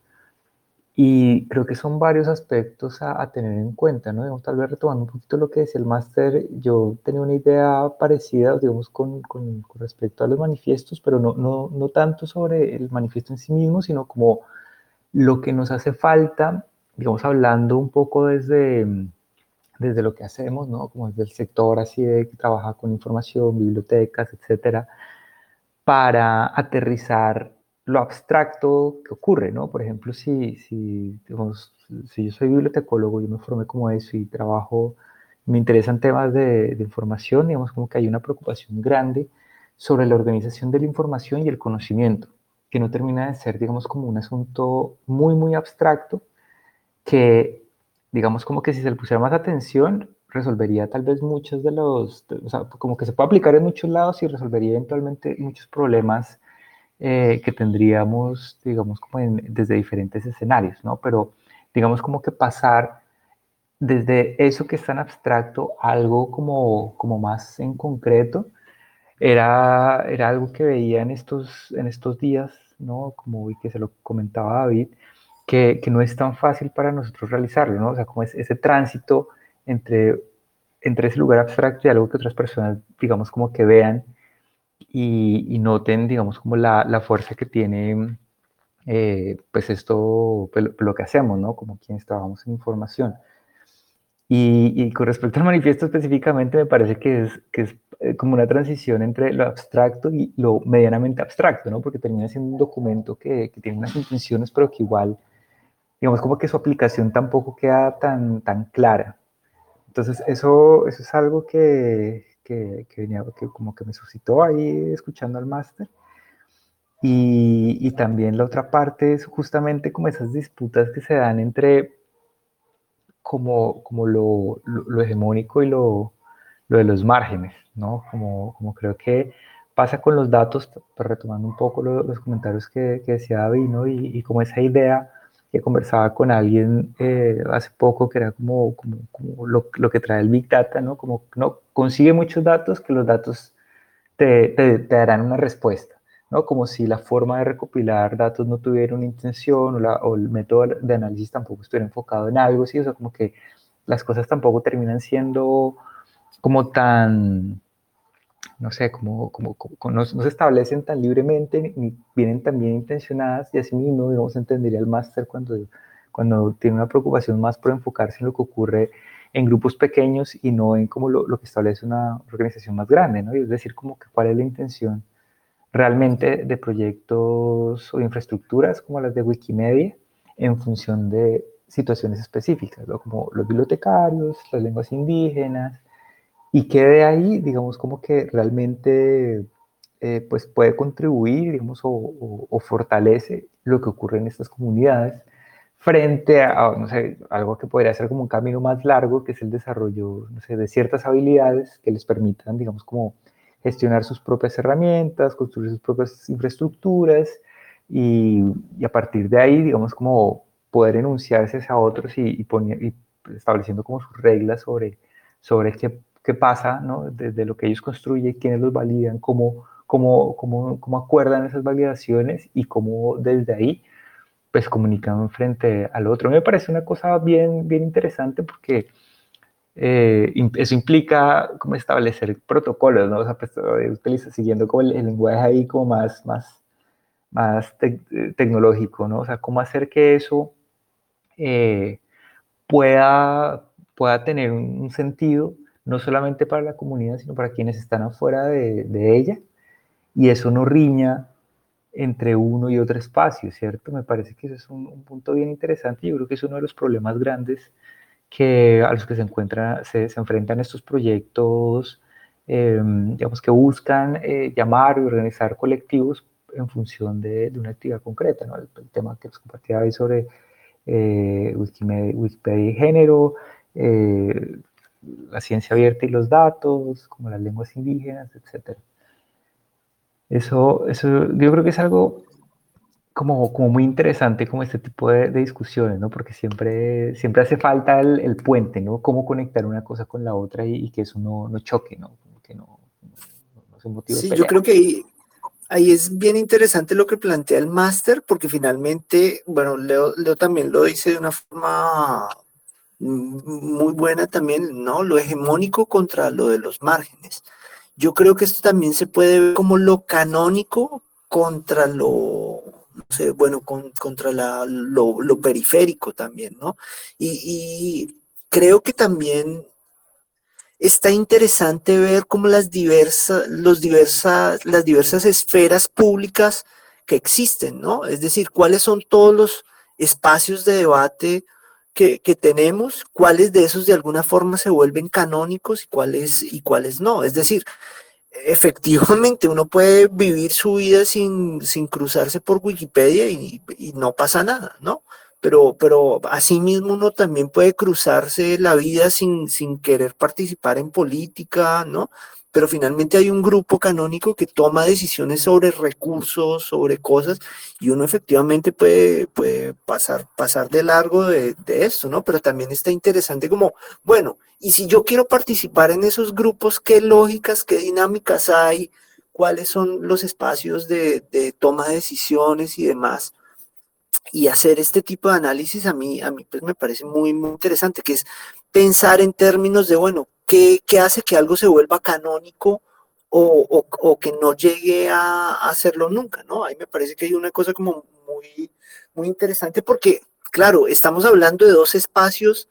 Y creo que son varios aspectos a, a tener en cuenta, ¿no? Digamos, tal vez retomando un poquito lo que decía el máster, yo tenía una idea parecida, digamos, con, con, con respecto a los manifiestos, pero no, no, no tanto sobre el manifiesto en sí mismo, sino como lo que nos hace falta, digamos, hablando un poco desde, desde lo que hacemos, ¿no? Como desde el sector así de que trabaja con información, bibliotecas, etcétera, para aterrizar lo abstracto que ocurre, ¿no? Por ejemplo, si, si, digamos, si yo soy bibliotecólogo, yo me formé como eso y trabajo, me interesan temas de, de información, digamos, como que hay una preocupación grande sobre la organización de la información y el conocimiento, que no termina de ser, digamos, como un asunto muy, muy abstracto, que, digamos, como que si se le pusiera más atención, resolvería tal vez muchos de los, de, o sea, como que se puede aplicar en muchos lados y resolvería eventualmente muchos problemas eh, que tendríamos, digamos, como en, desde diferentes escenarios, ¿no? Pero, digamos, como que pasar desde eso que es tan abstracto a algo como, como más en concreto, era, era algo que veía en estos, en estos días, ¿no? Como y que se lo comentaba David, que, que no es tan fácil para nosotros realizarlo, ¿no? O sea, como es ese tránsito entre, entre ese lugar abstracto y algo que otras personas, digamos, como que vean y, y noten, digamos, como la, la fuerza que tiene, eh, pues esto, pues lo, lo que hacemos, ¿no? Como quienes trabajamos en información. Y, y con respecto al manifiesto específicamente, me parece que es, que es eh, como una transición entre lo abstracto y lo medianamente abstracto, ¿no? Porque termina siendo un documento que, que tiene unas intenciones, pero que igual, digamos, como que su aplicación tampoco queda tan, tan clara. Entonces, eso, eso es algo que, que, que venía, que como que me suscitó ahí escuchando al máster. Y, y también la otra parte es justamente como esas disputas que se dan entre como, como lo, lo, lo hegemónico y lo, lo de los márgenes, ¿no? Como, como creo que pasa con los datos, pues retomando un poco lo, los comentarios que, que decía David, ¿no? Y, y como esa idea que conversaba con alguien eh, hace poco, que era como, como, como lo, lo, que trae el Big Data, ¿no? Como no consigue muchos datos, que los datos te, te, te darán una respuesta, ¿no? Como si la forma de recopilar datos no tuviera una intención o, la, o el método de análisis tampoco estuviera enfocado en algo, ¿sí? O sea, como que las cosas tampoco terminan siendo como tan, no sé, como, como, como no, no, se establecen tan libremente ni vienen tan bien intencionadas y así mismo, digamos, entendería el máster cuando, cuando tiene una preocupación más por enfocarse en lo que ocurre en grupos pequeños y no en como lo, lo que establece una organización más grande, ¿no? Y es decir, como que cuál es la intención realmente de proyectos o infraestructuras como las de Wikimedia en función de situaciones específicas, ¿no? Como los bibliotecarios, las lenguas indígenas, y que de ahí, digamos, como que realmente eh, pues puede contribuir, digamos, o, o, o fortalece lo que ocurre en estas comunidades frente a, no sé, algo que podría ser como un camino más largo, que es el desarrollo, no sé, de ciertas habilidades que les permitan, digamos, como gestionar sus propias herramientas, construir sus propias infraestructuras y, y a partir de ahí, digamos, como poder enunciarse a otros y, y, poner, y estableciendo como sus reglas sobre, sobre qué, qué pasa, ¿no? Desde lo que ellos construyen, quiénes los validan, cómo, cómo, cómo, cómo acuerdan esas validaciones y cómo desde ahí pues comunican frente al otro. Me parece una cosa bien, bien interesante porque eh, eso implica como establecer protocolos, ¿no? O sea, pues, utiliza, siguiendo como el, el lenguaje ahí como más, más, más te tecnológico, ¿no? O sea, cómo hacer que eso eh, pueda, pueda tener un, un sentido, no solamente para la comunidad, sino para quienes están afuera de, de ella, y eso no riña entre uno y otro espacio, ¿cierto? Me parece que eso es un, un punto bien interesante y yo creo que es uno de los problemas grandes que, a los que se, encuentra, se, se enfrentan estos proyectos, eh, digamos, que buscan eh, llamar y organizar colectivos en función de, de una actividad concreta, ¿no? El, el tema que les compartía ahí sobre eh, Wikimedia, Wikipedia y género, eh, la ciencia abierta y los datos, como las lenguas indígenas, etcétera. Eso, eso yo creo que es algo como, como muy interesante, como este tipo de, de discusiones, ¿no? Porque siempre, siempre hace falta el, el puente, ¿no? Cómo conectar una cosa con la otra y, y que eso no, no choque, ¿no? Que no, no, no sea un motivo de Sí, yo pelea. creo que ahí, ahí es bien interesante lo que plantea el máster, porque finalmente, bueno, Leo, Leo también lo dice de una forma muy buena también, ¿no? Lo hegemónico contra lo de los márgenes. Yo creo que esto también se puede ver como lo canónico contra lo, no sé, bueno, con, contra la, lo, lo periférico también, ¿no? Y, y creo que también está interesante ver cómo las diversas, los diversas, las diversas esferas públicas que existen, ¿no? Es decir, cuáles son todos los espacios de debate que, que tenemos, cuáles de esos de alguna forma se vuelven canónicos y cuáles, y cuáles no. Es decir, efectivamente uno puede vivir su vida sin, sin cruzarse por Wikipedia y, y no pasa nada, ¿no? Pero, pero asimismo uno también puede cruzarse la vida sin, sin querer participar en política, ¿no? Pero finalmente hay un grupo canónico que toma decisiones sobre recursos, sobre cosas, y uno efectivamente puede, puede pasar, pasar de largo de, de esto, ¿no? Pero también está interesante como, bueno, y si yo quiero participar en esos grupos, ¿qué lógicas, qué dinámicas hay? ¿Cuáles son los espacios de, de toma de decisiones y demás? Y hacer este tipo de análisis a mí, a mí pues me parece muy, muy interesante, que es pensar en términos de, bueno, ¿qué, qué hace que algo se vuelva canónico o, o, o que no llegue a, a hacerlo nunca, ¿no? Ahí me parece que hay una cosa como muy, muy interesante porque, claro, estamos hablando de dos espacios,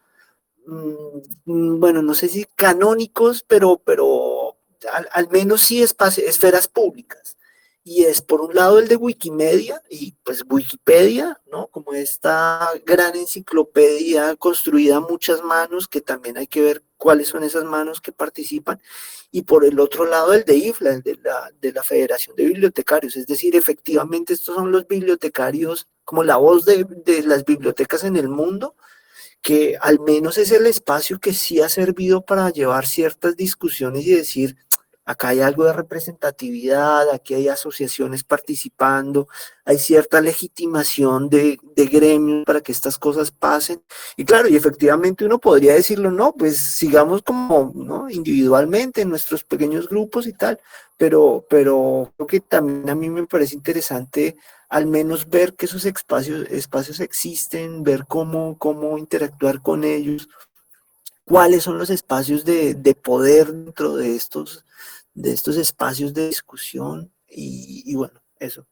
mmm, bueno, no sé si canónicos, pero, pero al, al menos sí espacio, esferas públicas. Y es por un lado el de Wikimedia, y pues Wikipedia, ¿no? Como esta gran enciclopedia construida a muchas manos, que también hay que ver cuáles son esas manos que participan. Y por el otro lado el de I F L A, el de la, de la Federación de Bibliotecarios. Es decir, efectivamente estos son los bibliotecarios, como la voz de, de las bibliotecas en el mundo, que al menos es el espacio que sí ha servido para llevar ciertas discusiones y decir, acá hay algo de representatividad, aquí hay asociaciones participando, hay cierta legitimación de, de gremios para que estas cosas pasen. Y claro, y efectivamente uno podría decirlo, no, pues sigamos como, ¿no? Individualmente en nuestros pequeños grupos y tal, pero, pero creo que también a mí me parece interesante al menos ver que esos espacios, espacios existen, ver cómo, cómo interactuar con ellos, cuáles son los espacios de, de poder dentro de estos, de estos espacios de discusión y, y bueno, eso.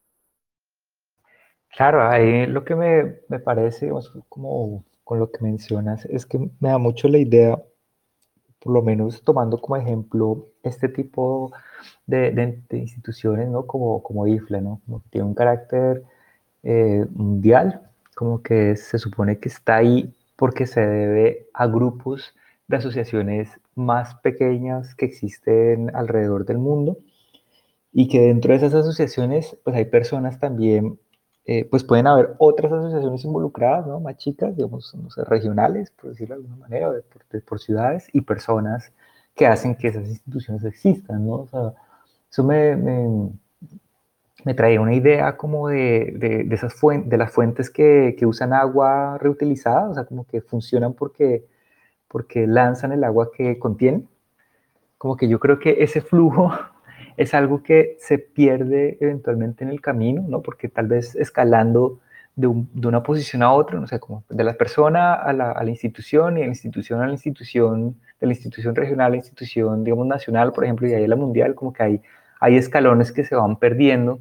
Claro, ahí lo que me, me parece, digamos, como con lo que mencionas, es que me da mucho la idea, por lo menos tomando como ejemplo este tipo de, de, de instituciones, ¿no? Como, como I F L A, ¿no? Como que tiene un carácter eh, mundial, como que se supone que está ahí porque se debe a grupos de asociaciones más pequeñas que existen alrededor del mundo y que dentro de esas asociaciones pues hay personas también, eh, pues pueden haber otras asociaciones involucradas, ¿no? Más chicas, digamos, no sé, regionales, por decirlo de alguna manera, de por, de por ciudades y personas que hacen que esas instituciones existan, ¿no? O sea, eso me, me, me traía una idea como de, de, de esas fuentes, de las fuentes que, que usan agua reutilizada, o sea, como que funcionan porque, porque lanzan el agua que contienen. Como que yo creo que ese flujo es algo que se pierde eventualmente en el camino, ¿no? Porque tal vez escalando de, un, de una posición a otra, no sé, como de la persona a la, a la institución y de la institución a la institución, de la institución regional a la institución, digamos, nacional, por ejemplo, y ahí a la mundial, como que hay, hay escalones que se van perdiendo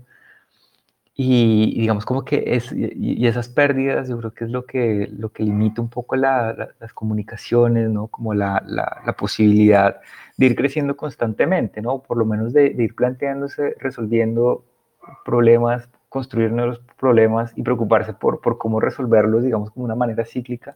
y, y digamos como que es, y, y esas pérdidas yo creo que es lo que, lo que limita un poco la, la, las comunicaciones, ¿no? Como la, la, la, posibilidad de ir creciendo constantemente, ¿no? Por lo menos de, de ir planteándose, resolviendo problemas, construir nuevos problemas y preocuparse por, por cómo resolverlos, digamos, como una manera cíclica.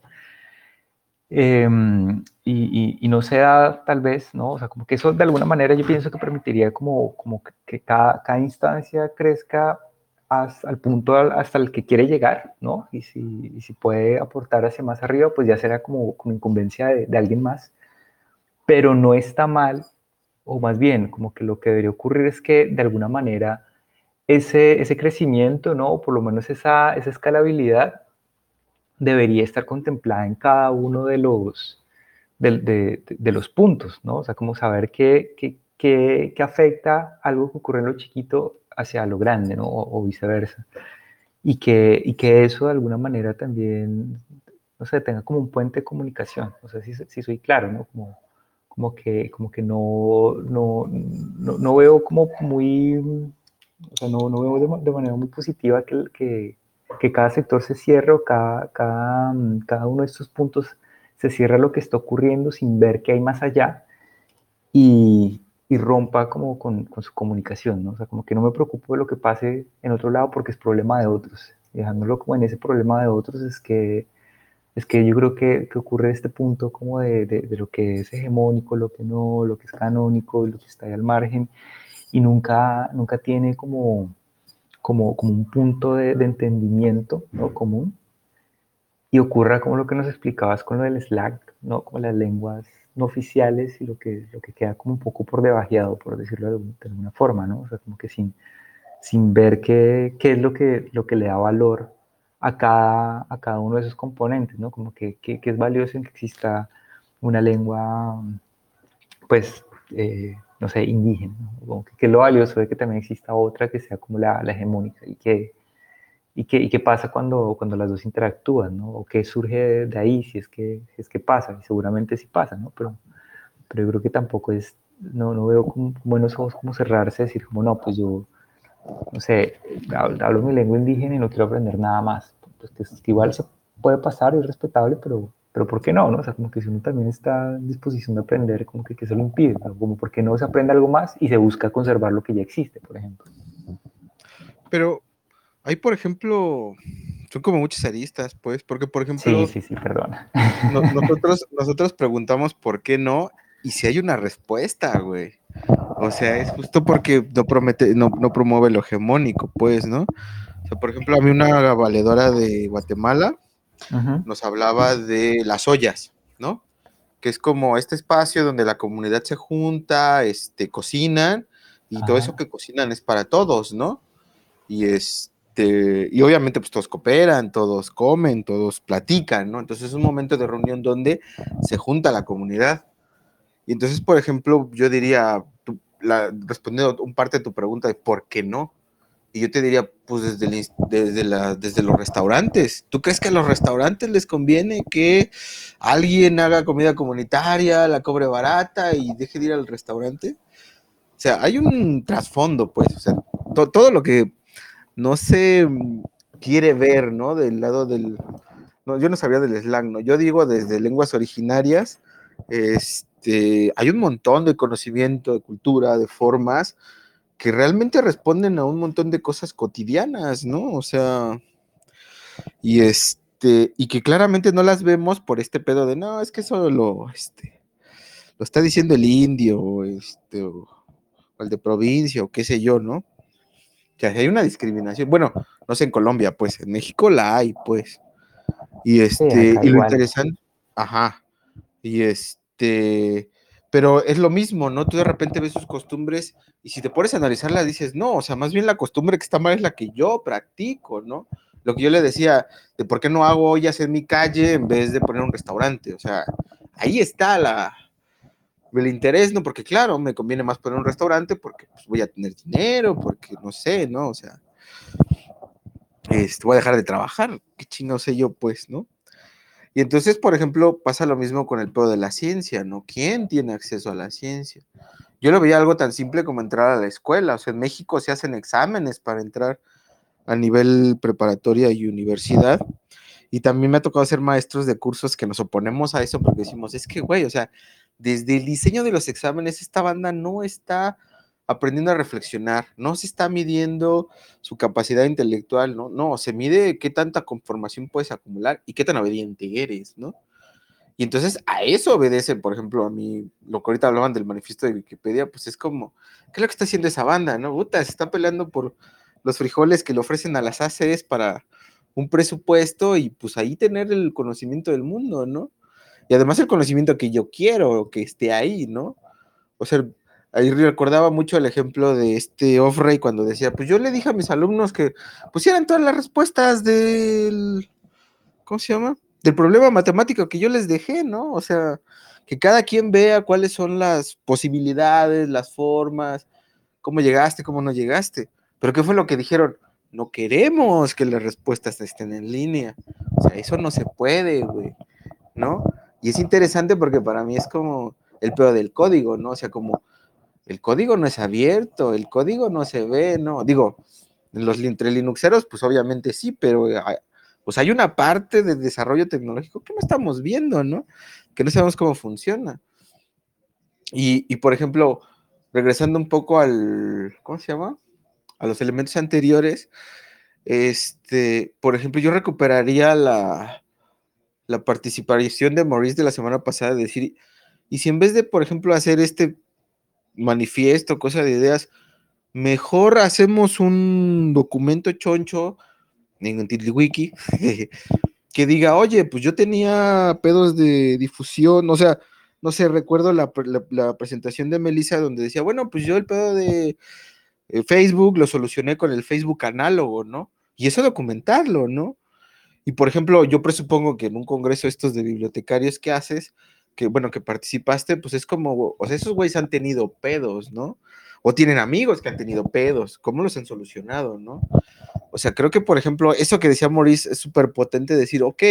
Eh, y, y, y, no se da tal vez, ¿no? O sea, como que eso de alguna manera yo pienso que permitiría como, como que cada, cada instancia crezca hasta, al punto hasta el que quiere llegar, ¿no? Y si, y si puede aportar hacia más arriba, pues ya será como, como incumbencia de, de alguien más. Pero no está mal, o más bien, como que lo que debería ocurrir es que de alguna manera ese, ese crecimiento, ¿no? O por lo menos esa, esa escalabilidad debería estar contemplada en cada uno de los, de, de, de los puntos, ¿no? O sea, como saber qué, qué, qué, qué afecta algo que ocurre en lo chiquito hacia lo grande, ¿no? O, o viceversa. Y que, y que eso de alguna manera también, no sé, tenga como un puente de comunicación. No sé si, si soy claro, ¿no? Como, como que, como que no, no, no, no veo como muy, o sea, no, no veo de, de manera muy positiva que, que, que cada sector se cierre o cada, cada, cada uno de estos puntos se cierra lo que está ocurriendo sin ver qué hay más allá y, y rompa como con, con, su comunicación, ¿no? O sea, como que no me preocupo de lo que pase en otro lado porque es problema de otros. Y dejándolo como en ese problema de otros es que, es que yo creo que, que ocurre este punto como de, de, de lo que es hegemónico, lo que no, lo que es canónico, lo que está ahí al margen y nunca, nunca tiene como, como, como un punto de, de entendimiento, ¿no? Común. Y ocurra como lo que nos explicabas con lo del Slack, ¿no? Como las lenguas no oficiales y lo que, lo que queda como un poco por debajeado, por decirlo de, de alguna forma, ¿no? O sea, como que sin, sin ver qué, qué es lo que, lo que le da valor a cada, a cada uno de esos componentes, ¿no? Como que, que, que es valioso en que exista una lengua, pues, eh, no sé, indígena, ¿no? Como que, que es lo valioso de que también exista otra que sea como la, la hegemónica y que ¿Y qué, y qué pasa cuando, cuando las dos interactúan, ¿no? ¿O qué surge de, de ahí si es, que, si es que pasa? Y seguramente sí pasa, ¿no? Pero, pero yo creo que tampoco es, no, no veo con buenos ojos como cerrarse, decir como, no, pues yo, no sé, hablo, hablo mi lengua indígena y no quiero aprender nada más. Pues que, es que igual se puede pasar y es respetable, pero, pero ¿por qué no, no? O sea, como que si uno también está en disposición de aprender, como que, que se lo impide, ¿no? Como ¿por qué no se aprende algo más y se busca conservar lo que ya existe, por ejemplo? Pero hay, por ejemplo, son como muchas aristas, pues, porque, por ejemplo, sí, sí, sí, perdona. No, nosotros, nosotros preguntamos por qué no, y si hay una respuesta, güey. O sea, es justo porque no promete, no, no promueve lo hegemónico, pues, ¿no? O sea, por ejemplo, a mí una valedora de Guatemala Uh-huh. nos hablaba de las ollas, ¿no? Que es como este espacio donde la comunidad se junta, este, cocinan, y todo eso Ajá. que cocinan es para todos, ¿no? Y este, y obviamente pues todos cooperan, todos comen, todos platican, ¿no? Entonces es un momento de reunión donde se junta la comunidad. Y entonces, por ejemplo, yo diría, tú, la, respondiendo un parte de tu pregunta de por qué no, y yo te diría, pues desde, el, desde, la, desde los restaurantes. ¿Tú crees que a los restaurantes les conviene que alguien haga comida comunitaria, la cobre barata y deje de ir al restaurante? O sea, hay un trasfondo, pues, o sea, to, todo lo que no se quiere ver, ¿no? Del lado del... No, yo no sabía del slang, ¿no? Yo digo desde lenguas originarias, este, hay un montón de conocimiento, de cultura, de formas que realmente responden a un montón de cosas cotidianas, ¿no? O sea, y este, y que claramente no las vemos por este pedo de, no, es que eso lo, este, lo está diciendo el indio, o este, o, o el de provincia, o qué sé yo, ¿no? O sea, hay una discriminación, bueno, no sé en Colombia, pues, en México la hay, pues, y Sí, este, acá y lo igual. interesante, ajá, y este, pero es lo mismo, ¿no? Tú de repente ves sus costumbres, y si te pones a analizarla, dices, no, o sea, más bien la costumbre que está mal es la que yo practico, ¿no? Lo que yo le decía, de por qué no hago ollas en mi calle en vez de poner un restaurante, o sea, ahí está la, el interés, ¿no? Porque claro, me conviene más poner un restaurante porque pues, voy a tener dinero, porque no sé, ¿no? O sea, este, voy a dejar de trabajar, qué chino sé yo, pues, ¿no? Y entonces, por ejemplo, pasa lo mismo con el pedo de la ciencia, ¿no? ¿Quién tiene acceso a la ciencia? Yo lo veía algo tan simple como entrar a la escuela, o sea, en México se hacen exámenes para entrar a nivel preparatoria y universidad, y también me ha tocado ser maestros de cursos que nos oponemos a eso porque decimos, es que, güey, o sea, desde el diseño de los exámenes, esta banda no está aprendiendo a reflexionar, no se está midiendo su capacidad intelectual, ¿no? No, se mide qué tanta conformación puedes acumular y qué tan obediente eres, ¿no? Y entonces a eso obedece, por ejemplo, a mí, lo que ahorita hablaban del manifiesto de Wikipedia, pues es como, ¿qué es lo que está haciendo esa banda, no? Puta, se está peleando por los frijoles que le ofrecen a las A C Es para un presupuesto y pues ahí tener el conocimiento del mundo, ¿no? Y además el conocimiento que yo quiero, que esté ahí, ¿no? O sea, ahí recordaba mucho el ejemplo de este Offray cuando decía, pues yo le dije a mis alumnos que pusieran todas las respuestas del, ¿cómo se llama? Del problema matemático que yo les dejé, ¿no? O sea, que cada quien vea cuáles son las posibilidades, las formas, cómo llegaste, cómo no llegaste. Pero ¿qué fue lo que dijeron? No queremos que las respuestas estén en línea. O sea, eso no se puede, güey, ¿no? Y es interesante porque para mí es como el peor del código, ¿no? O sea, como el código no es abierto, el código no se ve, ¿no? Digo, los entre Linuxeros, pues obviamente sí, pero hay, pues hay una parte de desarrollo tecnológico que no estamos viendo, ¿no? Que no sabemos cómo funciona. Y, y por ejemplo, regresando un poco al, ¿cómo se llama? A los elementos anteriores, este, por ejemplo, yo recuperaría la, la participación de Maurice de la semana pasada, de decir, y si en vez de, por ejemplo, hacer este manifiesto, cosa de ideas, mejor hacemos un documento choncho en TiddlyWiki que diga, oye, pues yo tenía pedos de difusión, o sea, no sé, recuerdo la, la, la presentación de Melissa donde decía, bueno, pues yo el pedo de eh, Facebook lo solucioné con el Facebook análogo, ¿no? Y eso documentarlo, ¿no? Y por ejemplo, yo presupongo que en un congreso estos de bibliotecarios que haces, que bueno, que participaste, pues es como, o sea, esos güeyes han tenido pedos, ¿no? O tienen amigos que han tenido pedos, ¿cómo los han solucionado, no? O sea, creo que, por ejemplo, eso que decía Maurice es súper potente decir, ok,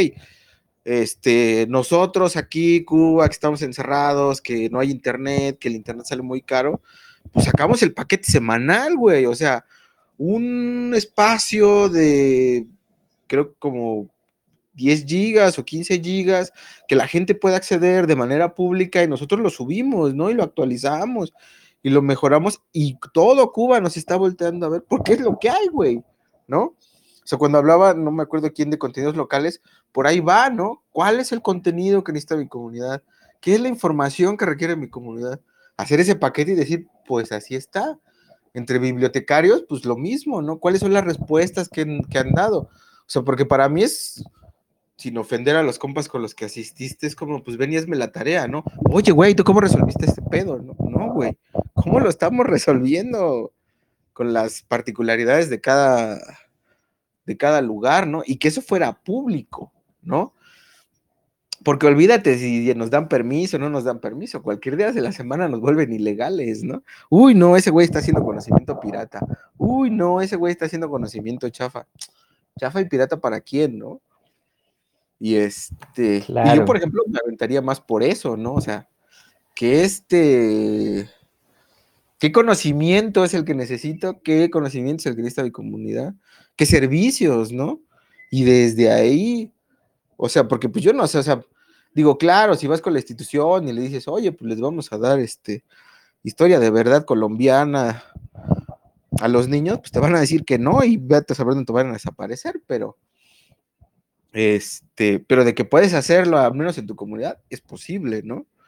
este, nosotros aquí, Cuba, que estamos encerrados, que no hay internet, que el internet sale muy caro, pues sacamos el paquete semanal, güey, o sea, un espacio de, creo como diez gigas o quince gigas, que la gente pueda acceder de manera pública y nosotros lo subimos, ¿no? Y lo actualizamos y lo mejoramos y todo Cuba nos está volteando a ver porque es lo que hay, güey, ¿no? O sea, cuando hablaba, no me acuerdo quién de contenidos locales, por ahí va, ¿no? ¿Cuál es el contenido que necesita mi comunidad? ¿Qué es la información que requiere mi comunidad? Hacer ese paquete y decir, pues así está. Entre bibliotecarios, pues lo mismo, ¿no? ¿Cuáles son las respuestas que, que han dado? O sea, porque para mí es, sin ofender a los compas con los que asististe, es como, pues ven y hazme la tarea, ¿no? Oye, güey, ¿tú cómo resolviste este pedo? No, no, güey, ¿cómo lo estamos resolviendo con las particularidades de cada, de cada lugar, ¿no? Y que eso fuera público, ¿no? Porque olvídate si nos dan permiso o no nos dan permiso, cualquier día de la semana nos vuelven ilegales, ¿no? Uy, no, ese güey está haciendo conocimiento pirata. Uy, no, ese güey está haciendo conocimiento chafa. Chafa y pirata para quién, ¿no? Y este, y yo, por Claro. ejemplo, me aventaría más por eso, ¿no? O sea, que este, ¿qué conocimiento es el que necesito? ¿Qué conocimiento es el que necesita mi comunidad? ¿Qué servicios, no? Y desde ahí, o sea, porque pues yo no sé, o sea, digo, claro, si vas con la institución y le dices, oye, pues les vamos a dar este, historia de verdad colombiana a los niños, pues te van a decir que no y vete a saber dónde te van a desaparecer, pero Este, pero de que puedes hacerlo, al menos en tu comunidad, es posible, ¿no?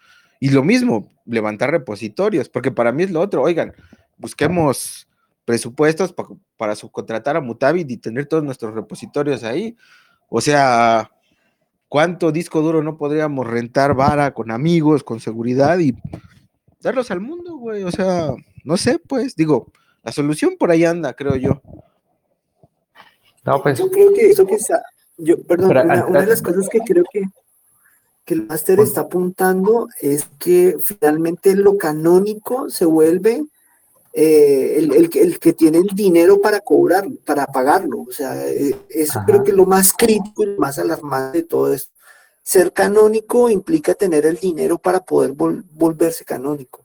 Y lo mismo, levantar repositorios, porque para mí es lo otro, oigan, busquemos presupuestos pa- para subcontratar a Mutabit y tener todos nuestros repositorios ahí. O sea, ¿cuánto disco duro no podríamos rentar vara con amigos, con seguridad y darlos al mundo, güey? O sea, no sé, pues, digo, la solución por ahí anda, creo yo. No, pues, Yo creo que eso que está, yo, perdón, espera, una, an- una de las an- cosas que creo que, que el máster un- está apuntando es que finalmente lo canónico se vuelve eh, el, el, que- el que tiene el dinero para cobrar, para pagarlo. O sea, eh, eso creo que ajá. es lo más crítico y lo más alarmante de todo esto. Ser canónico implica tener el dinero para poder vol- volverse canónico.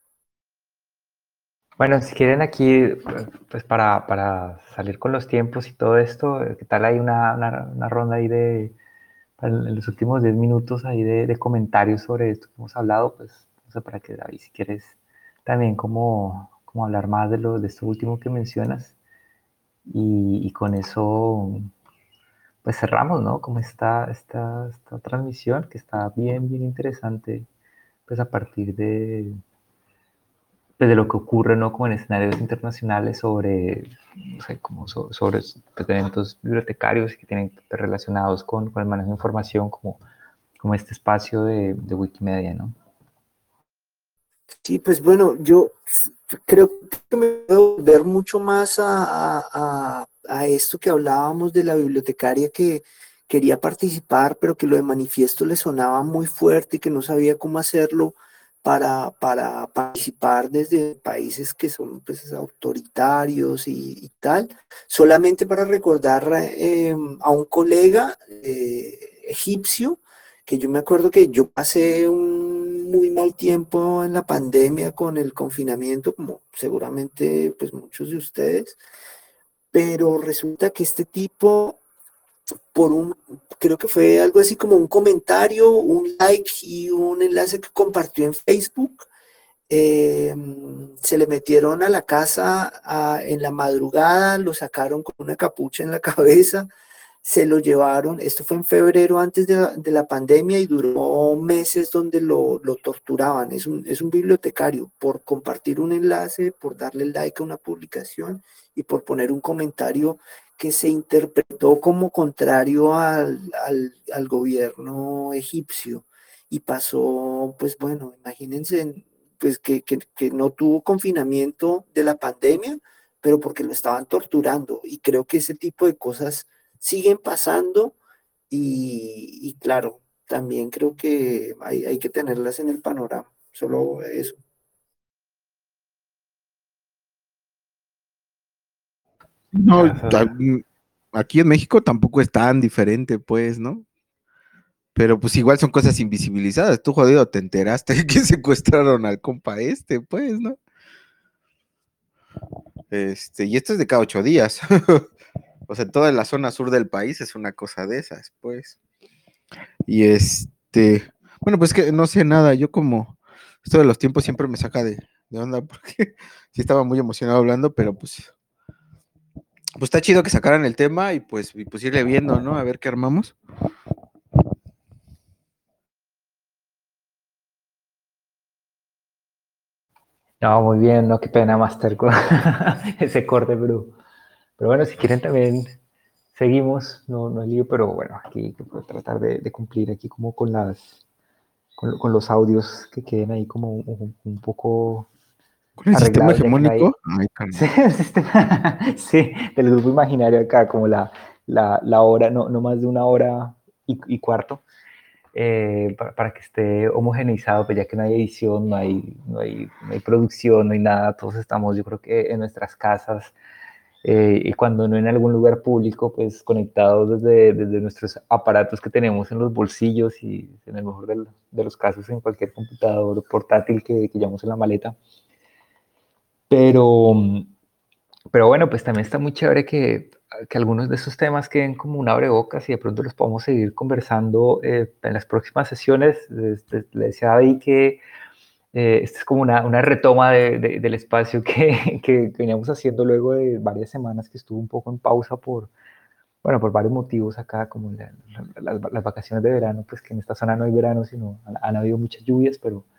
Bueno, si quieren aquí, pues para, para salir con los tiempos y todo esto, ¿qué tal hay una, una, una ronda ahí de, en los últimos diez minutos ahí de, de comentarios sobre esto que hemos hablado? Pues, no sé, para que David, si quieres también como, como hablar más de, lo, de esto último que mencionas y, y con eso pues cerramos, ¿no? Como esta, esta, esta transmisión que está bien, bien interesante, pues a partir de pues, de lo que ocurre, ¿no? Como en escenarios internacionales sobre, no sé, como so- sobre pues, eventos bibliotecarios que tienen pues, relacionados con, con el manejo de información, como, como este espacio de, de Wikimedia, ¿no? Sí, pues bueno, yo s- creo que me puedo volver mucho más a, a- a- a esto que hablábamos de la bibliotecaria que quería participar, pero que lo de manifiesto le sonaba muy fuerte y que no sabía cómo hacerlo para, para participar desde países que son pues, autoritarios y, y tal. Solamente para recordar eh, a un colega eh, egipcio que yo me acuerdo que yo pasé un muy mal tiempo en la pandemia con el confinamiento, como seguramente pues muchos de ustedes, pero resulta que este tipo, por un, creo que fue algo así como un comentario, un like y un enlace que compartió en Facebook, eh, se le metieron a la casa a- en la madrugada, lo sacaron con una capucha en la cabeza, se lo llevaron, esto fue en febrero antes de la, de la pandemia y duró meses donde lo, lo torturaban. Es un, es un bibliotecario por compartir un enlace, por darle like a una publicación y por poner un comentario que se interpretó como contrario al, al, al gobierno egipcio. Y pasó, pues bueno, imagínense, pues que, que, que no tuvo confinamiento de la pandemia, pero porque lo estaban torturando. Y creo que ese tipo de cosas siguen pasando y, y claro, también creo que hay, hay que tenerlas en el panorama, solo eso. No, Ah, eso- aquí en México tampoco es tan diferente, pues, ¿no? Pero pues igual son cosas invisibilizadas. Tú, jodido, te enteraste que secuestraron al compa este, pues, ¿no? Este, y esto es de cada ocho días. O sea, toda la zona sur del país es una cosa de esas, pues. Y este, bueno, pues que no sé nada. Yo como esto de los tiempos siempre me saca de, de onda porque sí estaba muy emocionado hablando, pero pues, pues está chido que sacaran el tema y pues, y pues irle viendo, ¿no? A ver qué armamos. No, muy bien, no, qué pena, Master, con ese corte, pero, pero bueno, si quieren también seguimos, no, no hay lío, pero bueno, aquí que puedo tratar de, de cumplir aquí como con las, con, con los audios que queden ahí como un, un poco Con el sistema arreglados, ya que no hay, hegemónico. Ay, sí, carnal. el sistema, sí, del grupo imaginario acá, como la, la, la hora, no, no más de una hora y, y cuarto, eh, para, para, que esté homogeneizado, pues ya que no hay edición, no hay, no, hay, no hay producción, no hay nada, todos estamos, yo creo que en nuestras casas, eh, y cuando no en algún lugar público, pues conectados desde, desde nuestros aparatos que tenemos en los bolsillos y en el mejor de, de los casos en cualquier computador portátil que, que llevamos en la maleta. Pero, pero bueno, pues también está muy chévere que, que algunos de esos temas queden como un abrebocas y de pronto los podamos seguir conversando eh, en las próximas sesiones. Este, le decía a David que eh, esta es como una, una retoma de, de, del espacio que, que, que veníamos haciendo luego de varias semanas que estuvo un poco en pausa por, bueno, por varios motivos acá, como la, la, las, las vacaciones de verano, pues que en esta zona no hay verano, sino han, han habido muchas lluvias, pero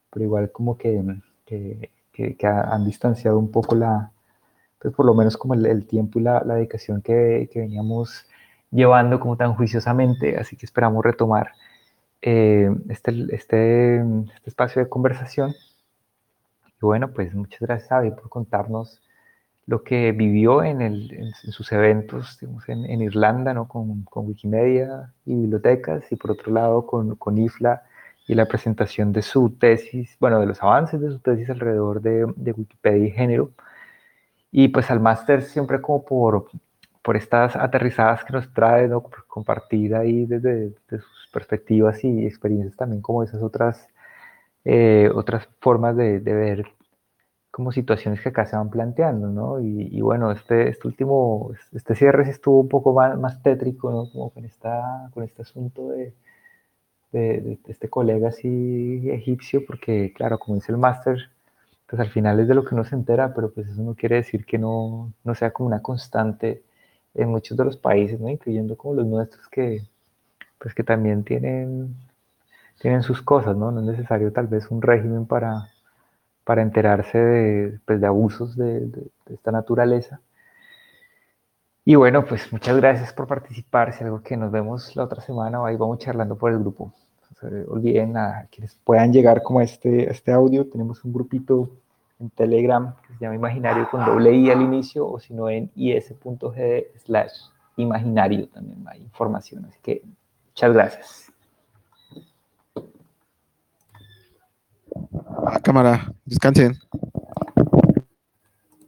pero igual como que, que, que, que han distanciado un poco la, pues por lo menos como el, el tiempo y la, la dedicación que, que veníamos llevando como tan juiciosamente, así que esperamos retomar eh, este, este, este espacio de conversación. Y bueno, pues muchas gracias, David, por contarnos lo que vivió en, el, en, en sus eventos, digamos, en, en, Irlanda, ¿no? con, con Wikimedia y bibliotecas, y por otro lado con, con I F L A y la presentación de su tesis, bueno, de los avances de su tesis alrededor de, de Wikipedia y género. Y pues al máster siempre como por, por estas aterrizadas que nos trae, ¿no? Por compartir ahí desde, desde sus perspectivas y experiencias también como esas otras, eh, otras formas de, de ver como situaciones que acá se van planteando, ¿no? Y, y bueno, este, este último, este cierre sí estuvo un poco más, más tétrico, ¿no? Como con, esta, con este asunto de, de, de este colega así egipcio, porque claro, como dice el máster, pues al final es de lo que uno se entera, pero pues eso no quiere decir que no, no sea como una constante en muchos de los países, ¿no? Incluyendo como los nuestros que, pues que también tienen, tienen sus cosas, ¿no? No es necesario tal vez un régimen para para enterarse de, pues, de abusos de, de, de, esta naturaleza. Y bueno, pues muchas gracias por participar. Si algo que nos vemos la otra semana, ahí vamos charlando por el grupo. No se olviden a quienes puedan llegar como a este, este audio. Tenemos un grupito en Telegram que se llama Imaginario con doble I al inicio, o si no en is.gd slash imaginario también hay información. Así que muchas gracias. A cámara, descansen.